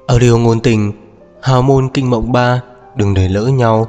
Audio ngôn tình, hào môn kinh mộng 3, đừng để lỡ nhau.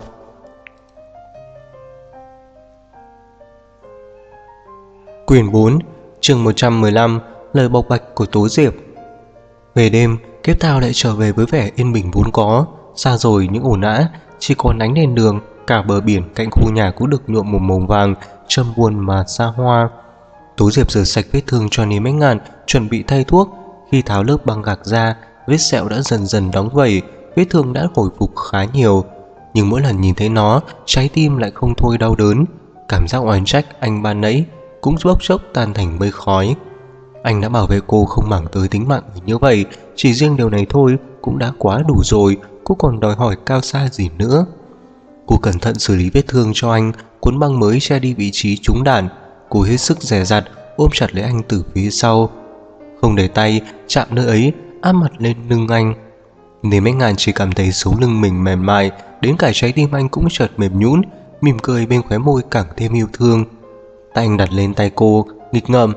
Quyển 4, chương 115, lời bộc bạch của Tố Diệp. Về đêm, kiếp thao lại trở về với vẻ yên bình vốn có. Xa rồi những ồn ào, chỉ còn ánh đèn đường. Cả bờ biển cạnh khu nhà cũng được nhuộm một màu vàng, trầm buồn mà xa hoa. Tố Diệp rửa sạch vết thương cho Ní Bách Ngạn, chuẩn bị thay thuốc. Khi tháo lớp băng gạc ra, vết sẹo đã dần dần đóng vẩy, vết thương đã hồi phục khá nhiều. Nhưng mỗi lần nhìn thấy nó, trái tim lại không thôi đau đớn. Cảm giác oán trách anh ban nãy cũng bốc chốc tan thành mây khói. Anh đã bảo vệ cô không màng tới tính mạng mình như vậy, chỉ riêng điều này thôi cũng đã quá đủ rồi. Cô còn đòi hỏi cao xa gì nữa. Cô cẩn thận xử lý vết thương cho anh, cuốn băng mới che đi vị trí trúng đạn. Cô hết sức dè dặt ôm chặt lấy anh từ phía sau, không để tay chạm nơi ấy, áp mặt lên lưng anh. Ní Bách Ngạn chỉ cảm thấy sống lưng mình mềm mại, đến cả trái tim anh cũng chợt mềm nhũn, mỉm cười bên khóe môi càng thêm yêu thương. Tay anh đặt lên tay cô, nghịch ngợm.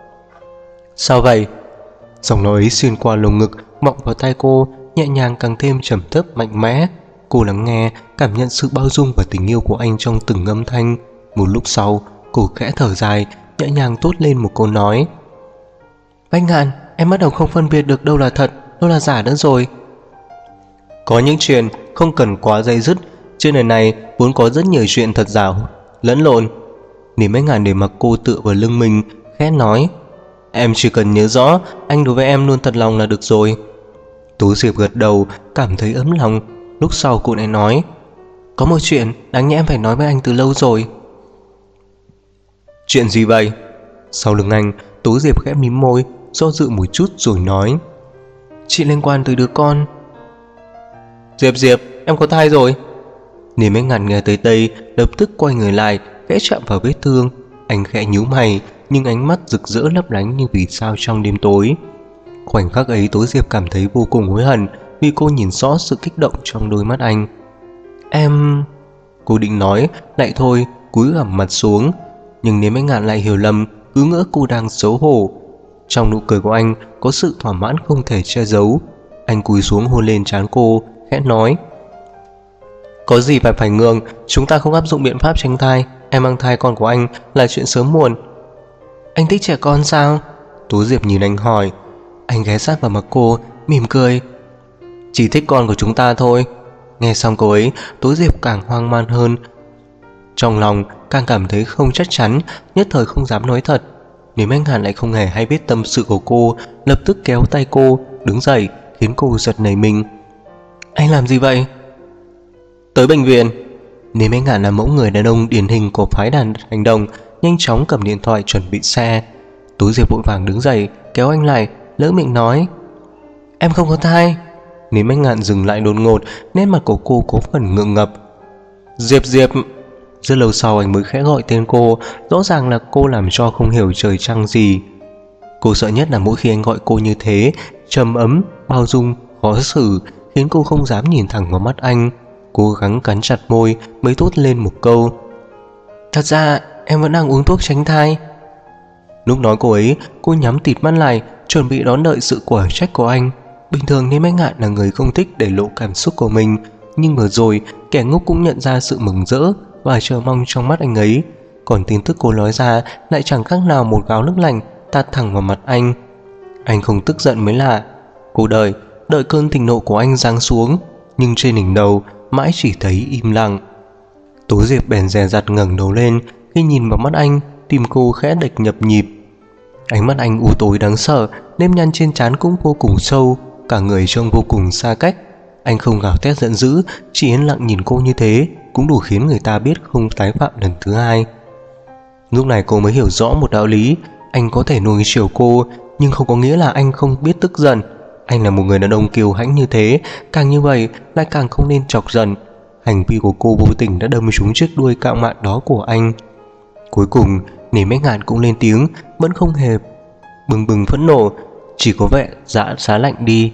Sao vậy? Giọng nói ấy xuyên qua lồng ngực, mọng vào tay cô, nhẹ nhàng càng thêm trầm thấp mạnh mẽ. Cô lắng nghe, cảm nhận sự bao dung và tình yêu của anh trong từng âm thanh. Một lúc sau, cô khẽ thở dài, nhẹ nhàng thốt lên một câu nói. Bách Ngạn, em bắt đầu không phân biệt được đâu là thật, đâu là giả nữa rồi. Có những chuyện không cần quá dây dứt. Trên đời này vốn có rất nhiều chuyện thật giả lẫn lộn. Ní Bách Ngạn để mặc cô tựa vào lưng mình, khẽ nói. Em chỉ cần nhớ rõ anh đối với em luôn thật lòng là được rồi. Tố Diệp gật đầu, cảm thấy ấm lòng. Lúc sau cô lại nói. Có một chuyện đáng nhẽ em phải nói với anh từ lâu rồi. Chuyện gì vậy? Sau lưng anh, Tố Diệp khẽ mím môi, do dự một chút rồi nói. Chuyện liên quan tới đứa con. Diệp, em có thai rồi. Ní Bách Ngạn nghe tới đây, lập tức quay người lại, khẽ chạm vào vết thương. Anh khẽ nhíu mày, nhưng ánh mắt rực rỡ lấp lánh như vì sao trong đêm tối. Khoảnh khắc ấy Tố Diệp cảm thấy vô cùng hối hận, vì cô nhìn rõ sự kích động trong đôi mắt anh. Em... Cô định nói, lại thôi, cúi gằm mặt xuống. Nhưng Ní Bách Ngạn lại hiểu lầm, cứ ngỡ cô đang xấu hổ. Trong nụ cười của anh có sự thỏa mãn không thể che giấu. Anh cúi xuống hôn lên trán cô, khẽ nói. Có gì phải ngượng, chúng ta không áp dụng biện pháp tránh thai. Em mang thai con của anh là chuyện sớm muộn. Anh thích trẻ con sao? Tố Diệp nhìn anh hỏi. Anh ghé sát vào mặt cô, mỉm cười. Chỉ thích con của chúng ta thôi. Nghe xong câu ấy, Tố Diệp càng hoang mang hơn. Trong lòng càng cảm thấy không chắc chắn, nhất thời không dám nói thật. Nếu anh Hàn lại không hề hay biết tâm sự của cô, lập tức kéo tay cô, đứng dậy, khiến cô giật nảy mình. Anh làm gì vậy? Tới bệnh viện. Nếu anh Hàn là mẫu người đàn ông điển hình của phái đàn hành động, nhanh chóng cầm điện thoại chuẩn bị xe. Tố Diệp vội vàng đứng dậy, kéo anh lại, lỡ miệng nói. Em không có thai. Nếu anh Ngạn dừng lại đột ngột, nét mặt của cô có phần ngượng ngập. Diệp. Rất lâu sau anh mới khẽ gọi tên cô, rõ ràng là cô làm cho không hiểu trời trăng gì. Cô sợ nhất là mỗi khi anh gọi cô như thế, trầm ấm, bao dung, khó xử, khiến cô không dám nhìn thẳng vào mắt anh. Cố gắng cắn chặt môi mới thốt lên một câu. Thật ra em vẫn đang uống thuốc tránh thai. Lúc nói cô ấy, cô nhắm tịt mắt lại, chuẩn bị đón đợi sự quả trách của anh. Bình thường Ní Bách Ngạn là người không thích để lộ cảm xúc của mình, nhưng vừa rồi kẻ ngốc cũng nhận ra sự mừng rỡ và chờ mong trong mắt anh ấy. Còn tin tức cô nói ra lại chẳng khác nào một gáo nước lạnh tạt thẳng vào mặt anh. Anh không tức giận mới lạ. Cô đợi cơn thịnh nộ của anh giáng xuống, nhưng trên đỉnh đầu mãi chỉ thấy im lặng. Tố Diệp bèn dè dặt ngẩng đầu lên. Khi nhìn vào mắt anh, tim cô khẽ đập nhập nhịp. Ánh mắt anh u tối đáng sợ, nếp nhăn trên trán cũng vô cùng sâu, cả người trông vô cùng xa cách. Anh không gào thét giận dữ, chỉ yên lặng nhìn cô như thế cũng đủ khiến người ta biết không tái phạm lần thứ hai. Lúc này cô mới hiểu rõ một đạo lý. Anh có thể nuông chiều cô, nhưng không có nghĩa là anh không biết tức giận. Anh là một người đàn ông kiêu hãnh như thế, càng như vậy lại càng không nên chọc giận. Hành vi của cô vô tình đã đâm trúng chiếc đuôi cạo mạn đó của anh. Cuối cùng Ní Bách Ngạn cũng lên tiếng, vẫn không hề bừng phẫn nộ, chỉ có vẻ giá lạnh đi.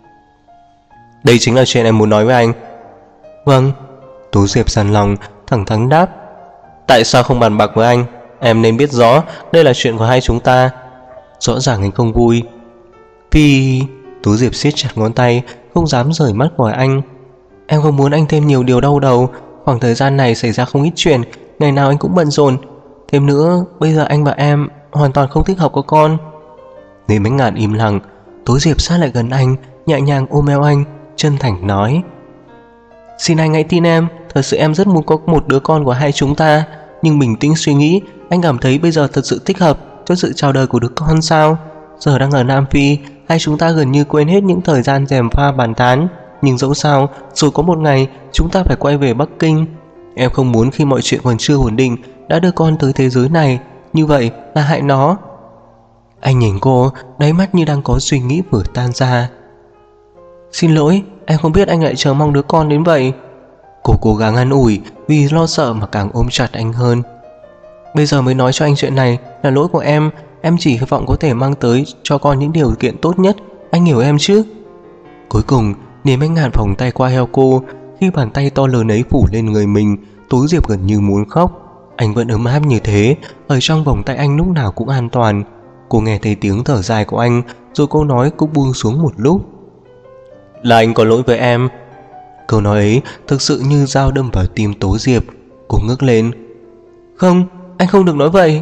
Đây chính là chuyện em muốn nói với anh. Vâng. Tố Diệp sàn lòng, thẳng thắn đáp. Tại sao không bàn bạc với anh? Em nên biết rõ đây là chuyện của hai chúng ta. Rõ ràng anh không vui. Vì... Tố Diệp siết chặt ngón tay, không dám rời mắt khỏi anh. Em không muốn anh thêm nhiều điều đau đầu. Khoảng thời gian này xảy ra không ít chuyện, ngày nào anh cũng bận rộn. Thêm nữa, bây giờ anh và em hoàn toàn không thích hợp có con. Nên Bánh Ngạn im lặng. Tố Diệp sát lại gần anh, nhẹ nhàng ôm eo anh, chân thành nói: Xin anh hãy tin em, thật sự em rất muốn có một đứa con của hai chúng ta. Nhưng bình tĩnh suy nghĩ, anh cảm thấy bây giờ thật sự thích hợp cho sự chào đời của đứa con sao? Giờ đang ở Nam Phi, hai chúng ta gần như quên hết những thời gian gièm pha bàn tán. Nhưng dẫu sao, rồi có một ngày chúng ta phải quay về Bắc Kinh. Em không muốn khi mọi chuyện còn chưa ổn định đã đưa con tới thế giới này, như vậy là hại nó. Anh nhìn cô, đáy mắt như đang có suy nghĩ vừa tan ra. Xin lỗi, em không biết anh lại chờ mong đứa con đến vậy. Cô cố gắng an ủi, vì lo sợ mà càng ôm chặt anh hơn. Bây giờ mới nói cho anh chuyện này là lỗi của em chỉ hy vọng có thể mang tới cho con những điều kiện tốt nhất, anh hiểu em chứ? Cuối cùng, Niềm Bánh Ngạn vòng tay qua eo cô. Khi bàn tay to lớn ấy phủ lên người mình, Tố Diệp gần như muốn khóc. Anh vẫn ấm áp như thế, ở trong vòng tay anh lúc nào cũng an toàn. Cô nghe thấy tiếng thở dài của anh, rồi câu nói cũng buông xuống một lúc. Là anh có lỗi với em. Câu nói ấy thực sự như dao đâm vào tim Tố Diệp. Cô ngước lên. Không, anh không được nói vậy.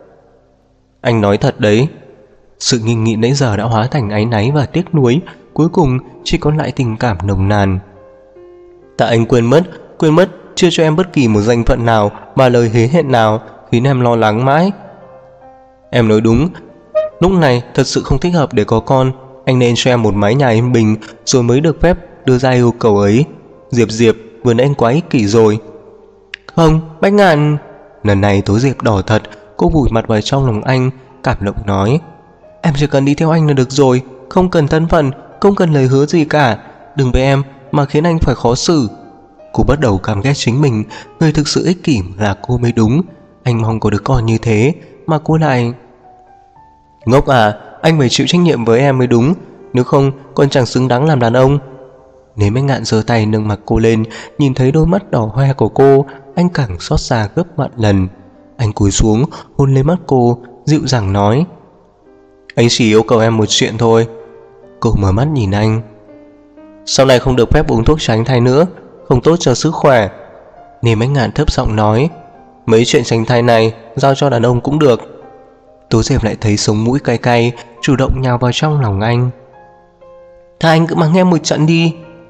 Anh nói thật đấy. Sự nghi nghị nãy giờ đã hóa thành áy náy và tiếc nuối, cuối cùng chỉ còn lại tình cảm nồng nàn. Tại anh quên mất chưa cho em bất kỳ một danh phận nào mà lời hứa hẹn nào, khiến em lo lắng mãi. Em nói đúng, lúc này thật sự không thích hợp để có con. Anh nên cho em một mái nhà yên bình, rồi mới được phép đưa ra yêu cầu ấy. Diệp, vừa nãy anh quá ích kỷ rồi. Không, Bánh Ngạn. Lần này Tố Diệp đỏ thật. Cô vùi mặt vào trong lòng anh, cảm động nói: Em chỉ cần đi theo anh là được rồi, không cần thân phận, không cần lời hứa gì cả. Đừng với em mà khiến anh phải khó xử. Cô bắt đầu cảm ghét chính mình. Người thực sự ích kỷ là cô mới đúng. Anh mong có đứa con như thế mà cô lại... Ngốc à, anh phải chịu trách nhiệm với em mới đúng. Nếu không con chẳng xứng đáng làm đàn ông. Nếu Bánh Ngạn giơ tay nâng mặt cô lên, nhìn thấy đôi mắt đỏ hoe của cô, anh càng xót xa gấp vạn lần. Anh cúi xuống hôn lên mắt cô, dịu dàng nói: Anh chỉ yêu cầu em một chuyện thôi. Cô mở mắt nhìn anh. Sau này không được phép uống thuốc tránh thai nữa, không tốt cho sức khỏe. Nên Bánh Ngạn thấp giọng nói: Mấy chuyện tránh thai này giao cho đàn ông cũng được. Tố Diệp lại thấy sống mũi cay cay, chủ động nhào vào trong lòng anh. Thà anh cứ mắng em một trận đi.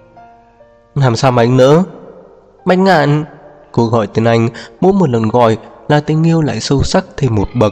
Làm sao mà anh nỡ? Bánh Ngạn. Cô gọi tên anh, mỗi một lần gọi là tình yêu lại sâu sắc thêm một bậc.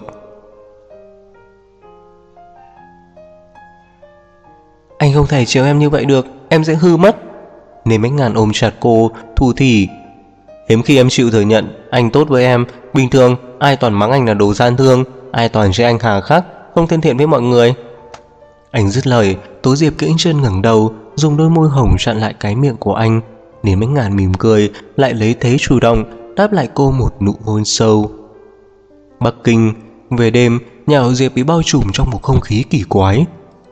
Anh không thể chiều em như vậy được, em sẽ hư mất. Nên Bánh Ngạn ôm chặt cô, thủ thỉ: Hiếm khi em chịu thừa nhận anh tốt với em. Bình thường ai toàn mắng anh là đồ gian thương, ai toàn chê anh hà khắc, không thân thiện với mọi người. Anh dứt lời, Tố Diệp kiễng chân ngẩng đầu, dùng đôi môi hồng chặn lại cái miệng của anh. Nên Bánh Ngạn mỉm cười, lại lấy thế chủ động đáp lại cô một nụ hôn sâu. Bắc Kinh, về đêm, nhà họ Diệp bị bao trùm trong một không khí kỳ quái.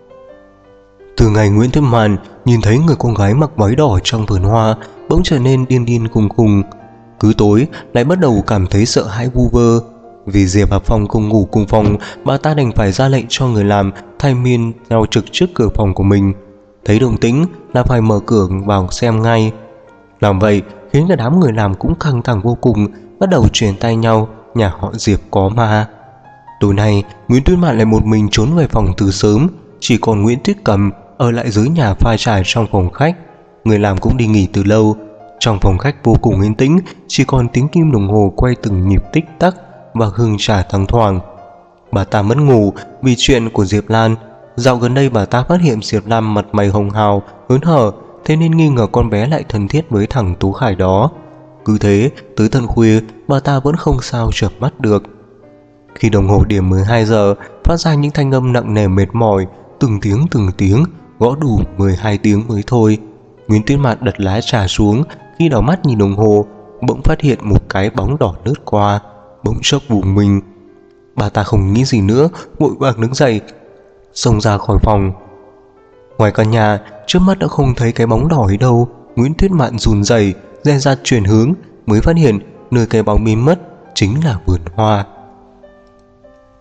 Từ ngày Nguyễn Tuyết Mạn nhìn thấy người con gái mặc váy đỏ trong vườn hoa, bỗng trở nên điên điên khùng khùng. Cứ tối lại bắt đầu cảm thấy sợ hãi vu vơ. Vì Diệp Hà Phong không ngủ cùng phòng, bà ta đành phải ra lệnh cho người làm thay miên nhau trực trước cửa phòng của mình. Thấy động tĩnh là phải mở cửa vào xem ngay. Làm vậy khiến cả đám người làm cũng căng thẳng vô cùng, bắt đầu truyền tay nhau nhà họ Diệp có ma. Tối nay Nguyễn Tuyết Mạn lại một mình trốn về phòng từ sớm, chỉ còn Nguyễn Tuyết Cầm ở lại dưới nhà pha trà trong phòng khách. Người làm cũng đi nghỉ từ lâu. Trong phòng khách vô cùng yên tĩnh, chỉ còn tiếng kim đồng hồ quay từng nhịp tích tắc và hương trà thoang thoảng. Bà ta mất ngủ vì chuyện của Diệp Lan. Dạo gần đây bà ta phát hiện Diệp Lan mặt mày hồng hào, hớn hở, thế nên nghi ngờ con bé lại thân thiết với thằng Tú Khải đó. Cứ thế tới tận khuya bà ta vẫn không sao chợp mắt được. Khi đồng hồ điểm 12 giờ phát ra những thanh âm nặng nề mệt mỏi, từng tiếng gõ đủ 12 tiếng mới thôi. Nguyễn Tuyết Mạn đặt lá trà xuống, khi đảo mắt nhìn đồng hồ bỗng phát hiện một cái bóng đỏ lướt qua, bỗng chốc vùng mình. Bà ta không nghĩ gì nữa, vội vàng đứng dậy xông ra khỏi phòng. Ngoài căn nhà, trước mắt đã không thấy cái bóng đỏ ấy đâu. Nguyễn Tuyết Mạn run rẩy dè dặt chuyển hướng, mới phát hiện nơi cái bóng biến mất chính là vườn hoa.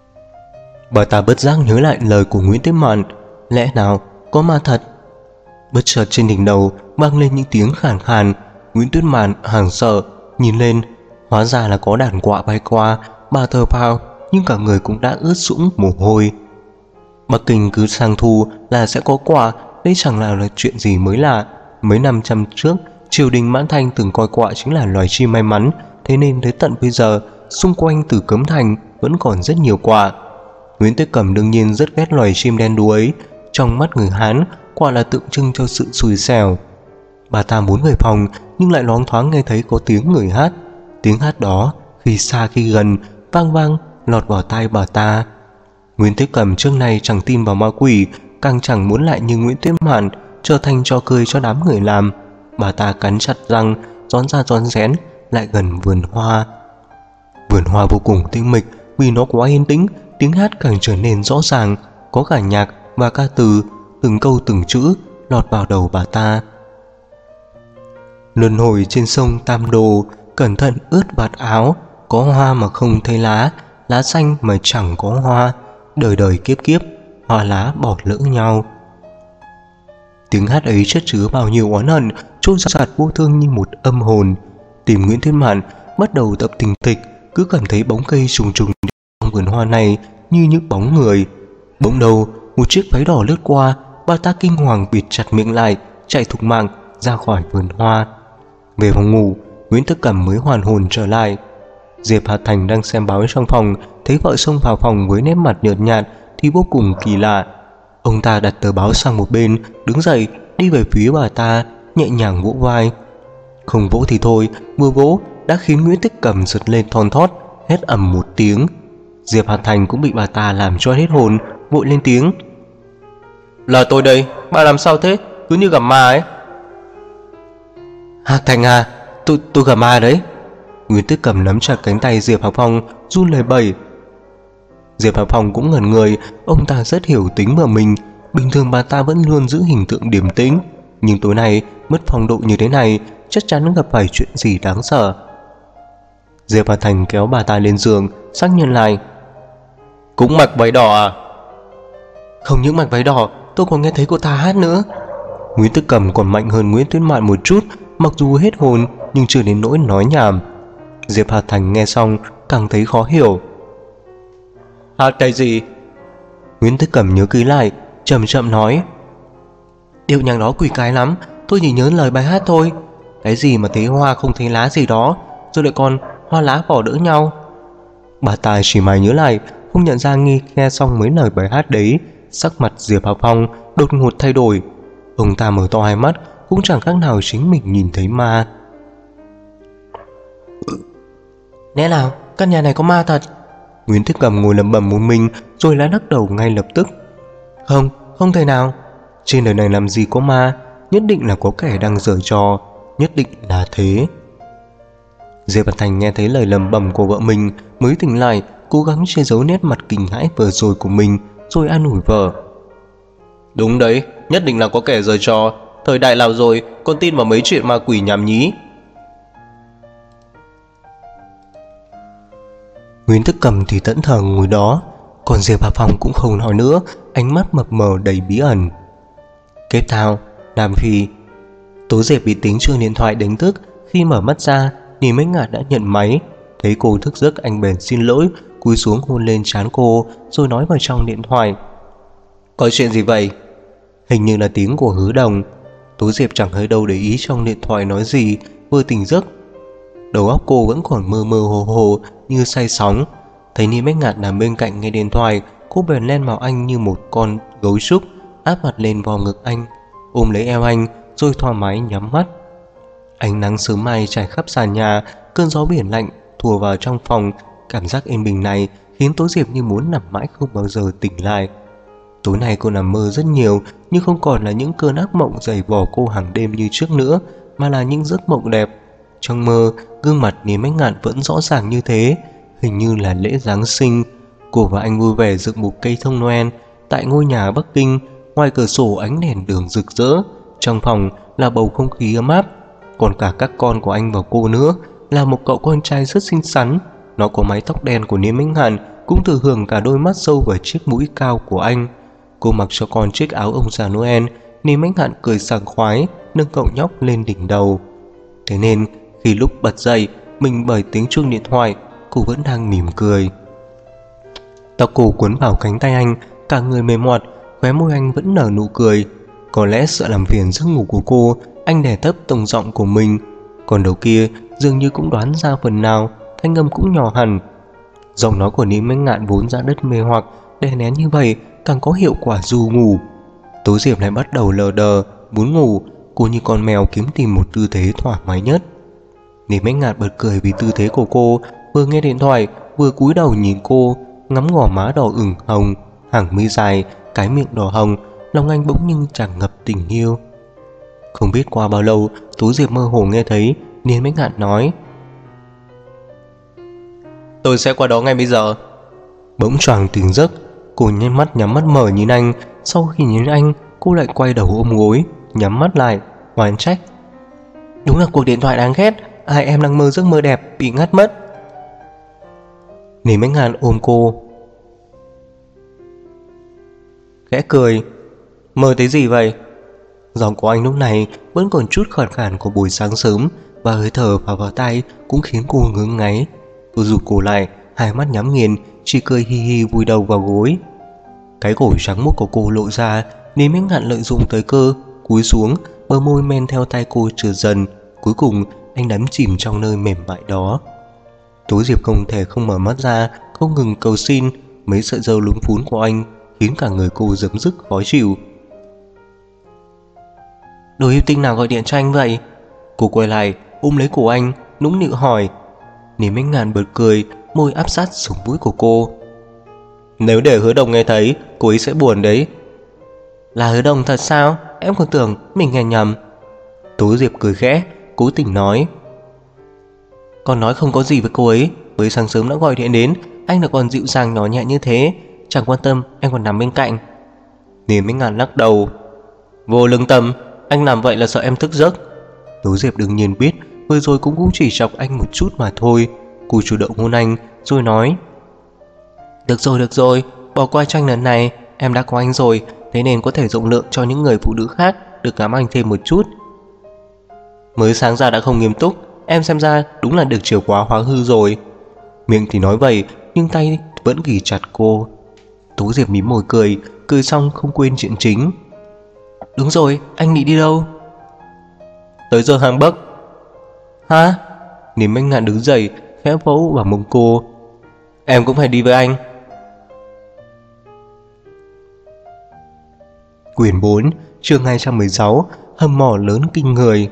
Bà ta bất giác nhớ lại lời của Nguyễn Tuyết Mạn, lẽ nào có ma thật? Bất chợt trên đỉnh đầu vang lên những tiếng khàn khàn. Nguyễn Tuyết Mạn hoảng sợ nhìn lên, hóa ra là có đàn quạ bay qua. Bà thở phào nhưng cả người cũng đã ướt sũng mồ hôi. Bắc Kinh cứ sang thu là sẽ có quạ, đây chẳng nào là chuyện gì mới lạ. Mấy năm trăm trước, triều đình Mãn Thanh từng coi quạ chính là loài chim may mắn, thế nên đến tận bây giờ, xung quanh Tử Cấm Thành vẫn còn rất nhiều quạ. Nguyễn Tuyết Cẩm đương nhiên rất ghét loài chim đen đúa ấy. Trong mắt người Hán, quạ là tượng trưng cho sự xui xẻo. Bà ta muốn về phòng nhưng lại loáng thoáng nghe thấy có tiếng người hát. Tiếng hát đó khi xa khi gần, vang vang lọt vào tai bà ta. Nguyễn Tuyết Cẩm trước nay chẳng tin vào ma quỷ, càng chẳng muốn lại như Nguyễn Tuyết Mạn trở thành trò cười cho đám người làm. Bà ta cắn chặt răng, rón ra rón rén lại gần vườn hoa. Vườn hoa vô cùng tĩnh mịch, vì nó quá yên tĩnh, tiếng hát càng trở nên rõ ràng, có cả nhạc và ca từ, từng câu từng chữ lọt vào đầu bà ta. Luân hồi trên sông Tam Đồ, cẩn thận ướt vạt áo, có hoa mà không thấy lá, lá xanh mà chẳng có hoa, đời đời kiếp kiếp, hoa lá bỏ lỡ nhau. Tiếng hát ấy chất chứa bao nhiêu oán hận, trôi dạt vô thương như một âm hồn. Tim Nguyễn Tuyết Mạn bắt đầu tập thình thịch, cứ cảm thấy bóng cây trùng trùng trong vườn hoa này như những bóng người. Bỗng đầu một chiếc váy đỏ lướt qua, bà ta kinh hoàng bịt chặt miệng lại, chạy thục mạng ra khỏi vườn hoa. Về phòng ngủ, Nguyễn Tuyết Cẩm mới hoàn hồn trở lại. Diệp Hà Thành đang xem báo trong phòng, thấy vợ xông vào phòng với nét mặt nhợt nhạt thì vô cùng kỳ lạ. Ông ta đặt tờ báo sang một bên, đứng dậy đi về phía bà ta, nhẹ nhàng vỗ vai. Không vỗ thì thôi, vừa vỗ đã khiến Nguyễn Tuyết Cẩm giật lên thon thót, hét ầm một tiếng. Diệp Hà Thành cũng bị bà ta làm cho hết hồn, vội lên tiếng: "Là tôi đây, bà làm sao thế? Cứ như gặp ma ấy." "Hà Thành à, tôi gặp ma đấy." Nguyễn Tuyết Cẩm nắm chặt cánh tay Diệp Hà Phong, run lẩy bẩy. Diệp Hà Phong cũng ngẩn người, ông ta rất hiểu tính vợ mình. Bình thường bà ta vẫn luôn giữ hình tượng điềm tĩnh, nhưng tối nay mất phong độ như thế này, chắc chắn gặp phải chuyện gì đáng sợ. Diệp Hà Thành kéo bà ta lên giường, xác nhận lại: "Cũng mặc váy đỏ à?" "Không những mặc váy đỏ, tôi còn nghe thấy cô ta hát nữa." Nguyễn Tuyết Cẩm còn mạnh hơn Nguyễn Tuyết Mạn một chút, mặc dù hết hồn nhưng chưa đến nỗi nói nhảm. Diệp Hà Thành nghe xong càng thấy khó hiểu. "Hát cái gì?" Nguyễn Tuyết Cẩm nhớ kỹ lại, chậm chậm nói: "Điệu nhạc đó quỷ cái lắm, tôi chỉ nhớ lời bài hát thôi. Cái gì mà thấy hoa không thấy lá gì đó, rồi lại còn hoa lá bỏ đỡ nhau." Bà ta chỉ mày nhớ lại, không nhận ra nghe xong mấy lời bài hát đấy, sắc mặt Diệp Hà Phong đột ngột thay đổi. Ông ta mở to hai mắt, cũng chẳng khác nào chính mình nhìn thấy ma. "Lẽ nào căn nhà này có ma thật?" Nguyễn Tuyết Cẩm ngồi lẩm bẩm một mình, rồi lại lắc đầu ngay lập tức. Không thể nào. Trên đời này làm gì có ma, nhất định là có kẻ đang giở trò, nhất định là thế. Diệp Văn Thành nghe thấy lời lẩm bẩm của vợ mình mới tỉnh lại, cố gắng che giấu nét mặt kinh hãi vừa rồi của mình, rồi an ủi vợ: "Đúng đấy, nhất định là có kẻ giở trò. Thời đại nào rồi, con tin vào mấy chuyện ma quỷ nhảm nhí." Nguyễn Tuyết Cẩm thì thẫn thờ ngồi đó, còn Diệp Hà Phong cũng không nói nữa, ánh mắt mập mờ đầy bí ẩn. Kết thao, Nam Phi. Tố Diệp bị tiếng chuông điện thoại đánh thức. Khi mở mắt ra, Nỉ Mấy Ngạt đã nhận máy. Thấy cô thức giấc, anh bèn xin lỗi, cúi xuống hôn lên trán cô, rồi nói vào trong điện thoại: "Có chuyện gì vậy?" Hình như là tiếng của Hứa Đồng. Tố Diệp chẳng hơi đâu để ý trong điện thoại nói gì, vừa tỉnh giấc. Đầu óc cô vẫn còn mơ mơ hồ hồ như say sóng. Thấy Nỉ Mấy Ngạt nằm bên cạnh nghe điện thoại, cô bèn len vào anh như một con gấu trúc, áp mặt lên vào ngực anh, ôm lấy eo anh, rồi thoải mái nhắm mắt. Ánh nắng sớm mai trải khắp sàn nhà, cơn gió biển lạnh thùa vào trong phòng. Cảm giác yên bình này khiến Tố Diệp như muốn nằm mãi không bao giờ tỉnh lại. Tối nay cô nằm mơ rất nhiều, nhưng không còn là những cơn ác mộng dày vò cô hàng đêm như trước nữa, mà là những giấc mộng đẹp. Trong mơ, gương mặt Nỉ Mấy Ngạn vẫn rõ ràng như thế, hình như là lễ Giáng sinh. Cô và anh vui vẻ dựng một cây thông Noel tại ngôi nhà Bắc Kinh. Ngoài cửa sổ ánh đèn đường rực rỡ, trong phòng là bầu không khí ấm áp. Còn cả các con của anh và cô nữa, là một cậu con trai rất xinh xắn. Nó có mái tóc đen của Nỉ Mấy Ngạn, cũng thừa hưởng cả đôi mắt sâu và chiếc mũi cao của anh. Cô mặc cho con chiếc áo ông già Noel, Niềm Ánh Hạn cười sảng khoái, nâng cậu nhóc lên đỉnh đầu. Thế nên khi lúc bật dậy mình bởi tiếng chuông điện thoại, cô vẫn đang mỉm cười. Tóc cô cuốn vào cánh tay anh, cả người mềm mọt, khóe môi anh vẫn nở nụ cười. Có lẽ sợ làm phiền giấc ngủ của cô, anh đè thấp tông giọng của mình. Còn đầu kia dường như cũng đoán ra phần nào, thanh âm cũng nhỏ hẳn. Giọng nói của Niềm Ánh Ngạn vốn ra đất mê hoặc, đè nén như vậy càng có hiệu quả dù ngủ. Tố Diệp lại bắt đầu lờ đờ, muốn ngủ. Cô như con mèo kiếm tìm một tư thế thoải mái nhất. Niềm Ánh Ngạn bật cười vì tư thế của cô, vừa nghe điện thoại vừa cúi đầu nhìn cô, ngắm gò má đỏ ửng hồng, hàng mi dài, cái miệng đỏ hồng. Lòng anh bỗng nhưng tràn ngập tình yêu. Không biết qua bao lâu, Tố Diệp mơ hồ nghe thấy Niềm Ánh Ngạn nói: "Tôi sẽ qua đó ngay bây giờ." Bỗng choàng tỉnh giấc, cô nhắm mắt mở nhìn anh. Sau khi nhìn anh, cô lại quay đầu ôm gối, nhắm mắt lại, oán trách: "Đúng là cuộc điện thoại đáng ghét, hai em đang mơ giấc mơ đẹp bị ngắt mất." Niềm Ánh Ngạn ôm cô, khẽ cười: "Mơ thấy gì vậy?" Giọng của anh lúc này vẫn còn chút khàn khàn của buổi sáng sớm, và hơi thở vào tai cũng khiến cô ngứa ngáy. Cô rụt cổ lại, hai mắt nhắm nghiền, chỉ cười hi hi vùi đầu vào gối. Cái cổ trắng muốt của cô lộ ra, Niềm Ánh Ngạn lợi dụng thời cơ cúi xuống, bờ môi men theo tay cô trượt dần. Cuối cùng anh đắm chìm trong nơi mềm mại đó. Tố Diệp không thể không mở mắt ra, không ngừng cầu xin. Mấy sợi râu lúng phún của anh khiến cả người cô giấm dứt khó chịu. "Đồ yêu tinh nào gọi điện cho anh vậy?" Cô quay lại ôm lấy cổ anh, nũng nịu hỏi. Niềm Ánh Ngạn bật cười, môi áp sát sống mũi của cô. "Nếu để Hứa Đồng nghe thấy, cô ấy sẽ buồn đấy." "Là Hứa Đồng thật sao? Em còn tưởng mình nghe nhầm." Tố Diệp cười khẽ, cố tình nói: "Con nói không có gì với cô ấy, mới sáng sớm đã gọi điện đến, anh đã còn dịu dàng nhỏ nhẹ như thế, chẳng quan tâm em còn nằm bên cạnh." Niềm Ánh Ngạn lắc đầu: "Vô lương tâm, anh làm vậy là sợ em thức giấc." Tố Diệp đương nhiên biết vừa rồi cũng chỉ chọc anh một chút mà thôi. Cô chủ động hôn anh rồi nói: được rồi, bỏ qua cho anh lần này, em đã có anh rồi, thế nên có thể rộng lượng cho những người phụ nữ khác được ngắm anh thêm một chút." "Mới sáng ra đã không nghiêm túc, em xem ra đúng là được chiều quá hóa hư rồi." Miệng thì nói vậy nhưng tay vẫn ghì chặt cô. Tố Diệp mím môi cười, cười xong không quên chuyện chính: "Đúng rồi, anh định đi đâu?" "Tới giờ hàng Bắc." "Hả?" Niềm Ánh Ngạn đứng dậy, khẽ vỗ vào mông cô: "Em cũng phải đi với anh." Quyển 4, chương 216, hầm mỏ lớn kinh người.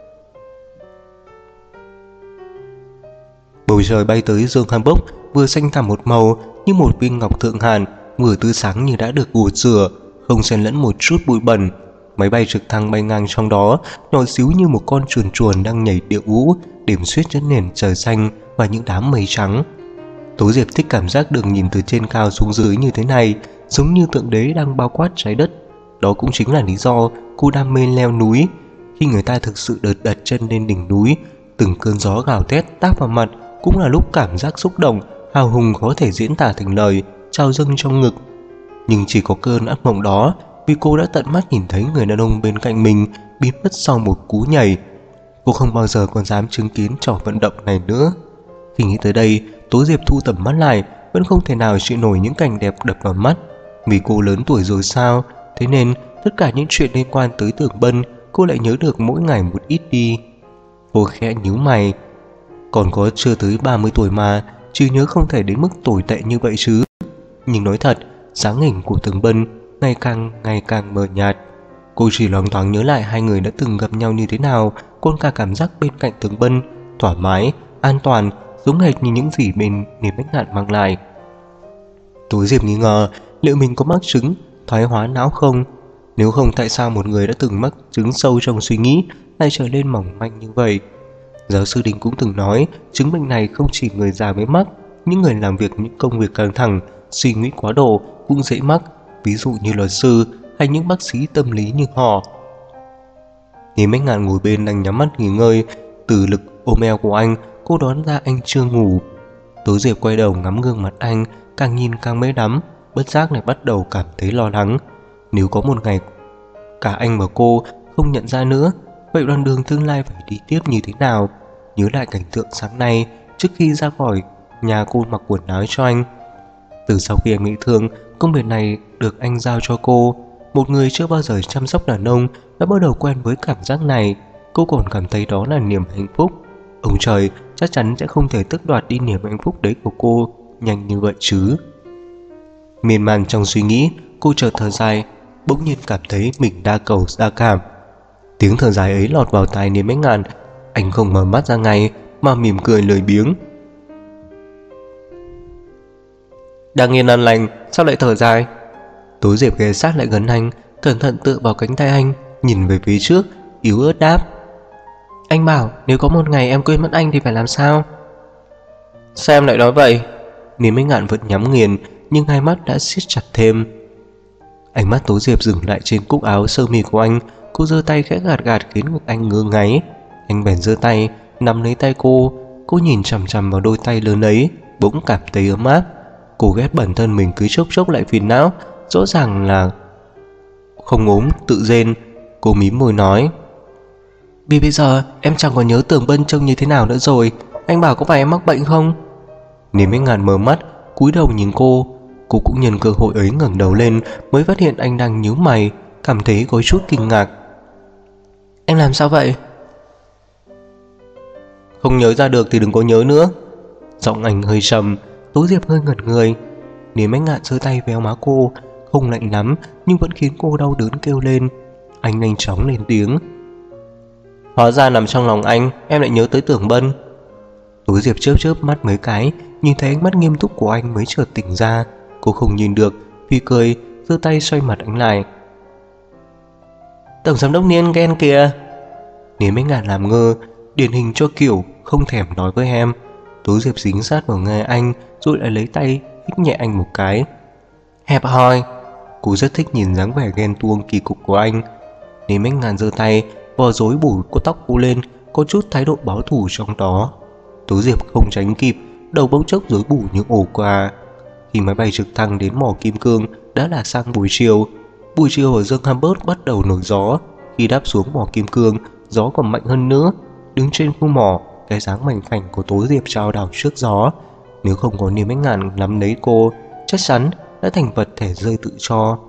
Bầu trời bay tới Dương Hanbok vừa xanh thẳm một màu như một viên ngọc thượng hàn, vừa tươi sáng như đã được gột rửa, không xen lẫn một chút bụi bẩn. Máy bay trực thăng bay ngang trong đó, nhỏ xíu như một con chuồn chuồn đang nhảy điệu vũ, điểm xuyết trên nền trời xanh và những đám mây trắng. Tố Diệp thích cảm giác được nhìn từ trên cao xuống dưới như thế này, giống như thượng đế đang bao quát trái đất. Đó cũng chính là lý do cô đam mê leo núi. Khi người ta thực sự đặt chân lên đỉnh núi, từng cơn gió gào thét táp vào mặt cũng là lúc cảm giác xúc động, hào hùng khó thể diễn tả thành lời, trào dâng trong ngực. Nhưng chỉ có cơn ác mộng đó, vì cô đã tận mắt nhìn thấy người đàn ông bên cạnh mình biến mất sau một cú nhảy. Cô không bao giờ còn dám chứng kiến trò vận động này nữa. Khi nghĩ tới đây, Tố Diệp thu tầm mắt lại, vẫn không thể nào chịu nổi những cảnh đẹp đập vào mắt. Vì cô lớn tuổi rồi sao, thế nên tất cả những chuyện liên quan tới Tưởng Bân cô lại nhớ được mỗi ngày một ít đi. Cô khẽ nhíu mày. Còn có chưa tới 30 tuổi mà, chứ nhớ không thể đến mức tồi tệ như vậy chứ. Nhưng nói thật, dáng hình của Tưởng Bân ngày càng mờ nhạt. Cô chỉ loáng thoáng nhớ lại hai người đã từng gặp nhau như thế nào, còn cả cảm giác bên cạnh Tưởng Bân thoải mái, an toàn, giống hệt như những gì bên Niềm Ánh Ngạn mang lại. Tố Diệp nghi ngờ liệu mình có mắc chứng thoái hóa não không. Nếu không, tại sao một người đã từng mắc chứng sâu trong suy nghĩ lại trở nên mỏng manh như vậy? Giáo sư Đinh cũng từng nói chứng bệnh này không chỉ người già mới mắc, những người làm việc những công việc căng thẳng, suy nghĩ quá độ cũng dễ mắc, ví dụ như luật sư hay những bác sĩ tâm lý như họ. Niềm Ánh Ngạn ngồi bên đang nhắm mắt nghỉ ngơi. Từ lực ôm eo của anh, cô đoán ra anh chưa ngủ. Tố Diệp quay đầu ngắm gương mặt anh, càng nhìn càng mê đắm, bất giác lại bắt đầu cảm thấy lo lắng. Nếu có một ngày Cả anh và cô không nhận ra nữa. Vậy đoạn đường tương lai phải đi tiếp như thế nào? Nhớ lại cảnh tượng sáng nay trước khi ra khỏi nhà, cô mặc quần áo cho anh. Từ sau khi anh bị thương, công việc này được anh giao cho cô. Một người chưa bao giờ chăm sóc đàn ông đã bắt đầu quen với cảm giác này. Cô còn cảm thấy đó là niềm hạnh phúc. Ông trời chắc chắn sẽ không thể tước đoạt đi niềm hạnh phúc đấy của cô nhanh như vậy chứ. Miên man trong suy nghĩ, cô chợt thở dài, bỗng nhiên cảm thấy mình đa cầu đa cảm. Tiếng thở dài ấy lọt vào tai Niêm Bách Ngạn. Anh không mở mắt ra ngay mà mỉm cười lười biếng. Đang yên an lành, sao lại thở dài? Tố Diệp ghé sát lại gần anh, cẩn thận tựa vào cánh tay anh, nhìn về phía trước, yếu ớt đáp. Anh bảo nếu có một ngày em quên mất anh thì phải làm sao? Sao em lại nói vậy? Niêm Bách Ngạn vẫn nhắm nghiền, nhưng hai mắt đã siết chặt thêm. Ánh mắt Tố Diệp dừng lại trên cúc áo sơ mi của anh. Cô giơ tay khẽ gạt gạt khiến ngực anh ngứa ngáy. Anh bèn giơ tay nắm lấy tay cô. Cô nhìn chằm chằm vào đôi tay lớn ấy, bỗng cảm thấy ấm áp. Cô ghét bản thân mình cứ chốc chốc lại phiền não. Rõ ràng là không ốm, tự rên. Cô mím môi nói, vì bây giờ em chẳng còn nhớ Tưởng Bân trông như thế nào nữa rồi. Anh bảo có phải em mắc bệnh không? Niêm Bách Ngạn mở mắt, cúi đầu nhìn cô. Cô cũng nhân cơ hội ấy ngẩng đầu lên, mới phát hiện anh đang nhíu mày, cảm thấy có chút kinh ngạc. Anh làm sao vậy? Không nhớ ra được thì đừng có nhớ nữa. Giọng anh hơi trầm. Tố Diệp hơi ngẩn người. Niêm Bách Ngạn giơ tay véo má cô, không lạnh lắm nhưng vẫn khiến cô đau đớn kêu lên. Anh nhanh chóng lên tiếng, hóa ra nằm trong lòng anh, em lại nhớ tới Tưởng Bân. Tố Diệp chớp chớp mắt mấy cái, nhìn thấy ánh mắt nghiêm túc của anh mới chợt tỉnh ra. Cô không nhìn được, vì cười, giơ tay xoay mặt anh lại. Tổng giám đốc Niên ghen kìa. Niên Bách Ngạn làm ngơ, điển hình cho kiểu không thèm nói với em. Tố Diệp dính sát vào người anh, rồi lại lấy tay hít nhẹ anh một cái. Hẹp hòi. Cô rất thích nhìn dáng vẻ ghen tuông kỳ cục của anh. Niên Bách Ngạn giơ tay vò rối bù của tóc cô lên, có chút thái độ báo thù trong đó. Tố Diệp không tránh kịp, đầu bỗng chốc rối bù như ổ quà. Khi máy bay trực thăng đến mỏ Kim Cương đã là sang buổi chiều. Buổi chiều ở Dương Hamburg bắt đầu nổi gió. Khi đáp xuống mỏ Kim Cương, gió còn mạnh hơn nữa. Đứng trên khu mỏ, cái dáng mảnh khảnh của Tố Diệp trao đảo trước gió. Nếu không có Niêm Bách Ngạn nắm lấy cô, chắc chắn đã thành vật thể rơi tự cho.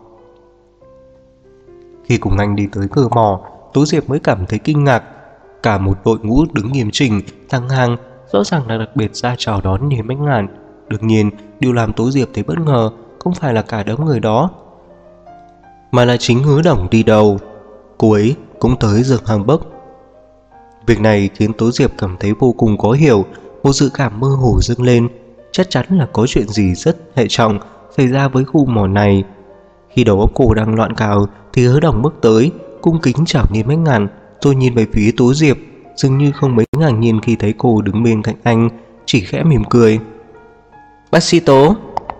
Khi cùng anh đi tới cửa mỏ, Tố Diệp mới cảm thấy kinh ngạc. Cả một đội ngũ đứng nghiêm chỉnh, thẳng hàng, rõ ràng là đặc biệt ra chào đón Niêm Bách Ngạn. Đương nhiên, điều làm Tố Diệp thấy bất ngờ không phải là cả đống người đó, mà là chính Hứa Đồng đi đầu. Cô ấy cũng tới Dương Hamburg. Việc này khiến Tố Diệp cảm thấy vô cùng khó hiểu. Một dự cảm mơ hồ dâng lên, chắc chắn là có chuyện gì rất hệ trọng xảy ra với khu mỏ này. Khi đầu óc cô đang loạn cào thì Hứa Đồng bước tới, cung kính chào Niêm Bách Ngạn, rồi nhìn về phía Tố Diệp, dường như không mấy ngạc nhiên khi thấy cô đứng bên cạnh anh, chỉ khẽ mỉm cười. Bác sĩ Tố.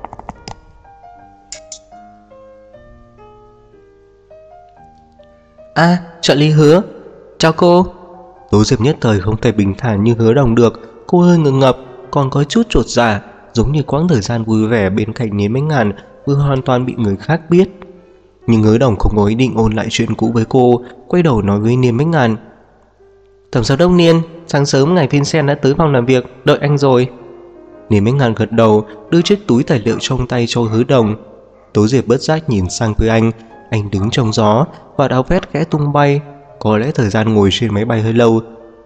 À, trợ lý Hứa. Chào cô. Tố Diệp nhất thời không thể bình thản như Hứa Đồng được. Cô hơi ngượng ngập, còn có chút chột dạ, giống như quãng thời gian vui vẻ bên cạnh Niêm Bách Ngạn vừa hoàn toàn bị người khác biết. Nhưng Hứa Đồng không có ý định ôn lại chuyện cũ với cô, quay đầu nói với Niêm Bách Ngạn. Tổng giám đốc Niên, sáng sớm ngài Vincent đã tới phòng làm việc, đợi anh rồi. Niêm Bách Ngạn gật đầu, đưa chiếc túi tài liệu trong tay cho Hứa Đồng. Tố Diệp bất giác nhìn sang phía anh đứng trong gió và áo vest khẽ tung bay. Có lẽ thời gian ngồi trên máy bay hơi lâu.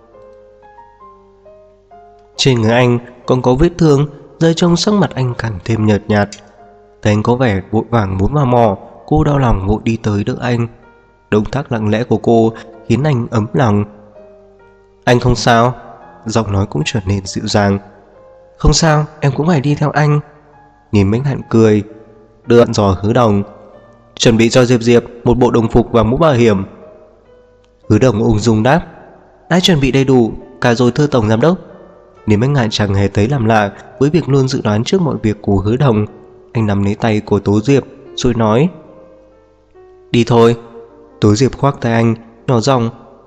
Trên người anh còn có vết thương, rơi trong sắc mặt anh càng thêm nhợt nhạt. Thấy anh có vẻ vội vàng muốn vào mỏ, cô đau lòng vội đi tới đỡ anh. Động tác lặng lẽ của cô khiến anh ấm lòng. Anh không sao? Giọng nói cũng trở nên dịu dàng. Không sao, em cũng phải đi theo anh. Niêm Bách Ngạn cười, đưa dặn dò Hứa Đồng. Chuẩn bị cho Diệp một bộ đồng phục và mũ bảo hiểm. Hứa Đồng ung dung đáp. Đã chuẩn bị đầy đủ cả rồi thưa tổng giám đốc. Niêm Bách Ngạn chẳng hề thấy làm lạ với việc luôn dự đoán trước mọi việc của Hứa Đồng. Anh nắm lấy tay của Tố Diệp rồi nói. Đi thôi. Tố Diệp khoác tay anh, nhỏ giọng.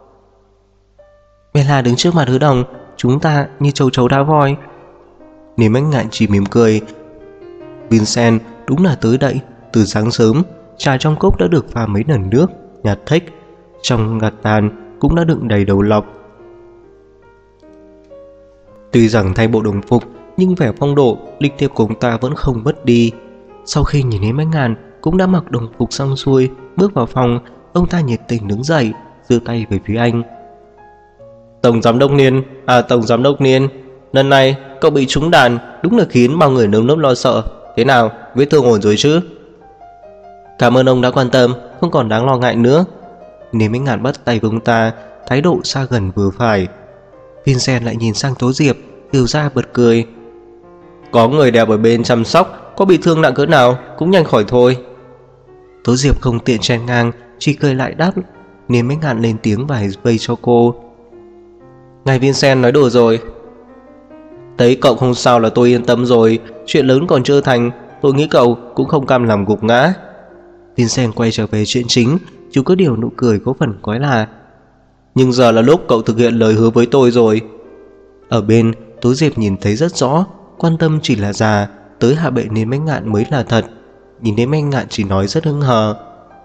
Bella đứng trước mặt Hứa Đồng, chúng ta như châu chấu đá voi. Niêm Bách Ngạn chỉ mỉm cười. Vincent đúng là tới đậy. Từ sáng sớm, trà trong cốc đã được pha mấy lần nước, nhạt thếch, trong gạt tàn cũng đã đựng đầy đầu lọc. Tuy rằng thay bộ đồng phục, nhưng vẻ phong độ, lịch thiệp của ông ta vẫn không mất đi. Sau khi nhìn thấy Mách Ngàn cũng đã mặc đồng phục xong xuôi, bước vào phòng, ông ta nhiệt tình đứng dậy, giơ tay về phía anh. Tổng giám đốc Niên, lần này cậu bị trúng đạn, đúng là khiến bao người nơm nớp lo sợ. Thế nào, vết thương ổn rồi chứ? Cảm ơn ông đã quan tâm, không còn đáng lo ngại nữa. Nếu Mách Ngàn bắt tay với ông ta, thái độ xa gần vừa phải. Vincent lại nhìn sang Tố Diệp, hiểu ra bật cười. Có người đẹp ở bên chăm sóc, có bị thương nặng cỡ nào cũng nhanh khỏi thôi. Tố Diệp không tiện chen ngang, chỉ cười lại đáp. Nếu Mách Ngàn lên tiếng vài vây cho cô. Ngài Vincent nói đùa rồi. Thấy cậu không sao là tôi yên tâm rồi, chuyện lớn còn chưa thành, tôi nghĩ cậu cũng không cam lòng gục ngã. Vincent quay trở về chuyện chính, chú có điều nụ cười có phần quái lạ. Nhưng giờ là lúc cậu thực hiện lời hứa với tôi rồi. Ở bên, Tố Diệp nhìn thấy rất rõ, quan tâm chỉ là già, tới hạ bệ nên Mách Ngạn mới là thật. Nhìn đến Mách Ngạn chỉ nói rất hững hờ.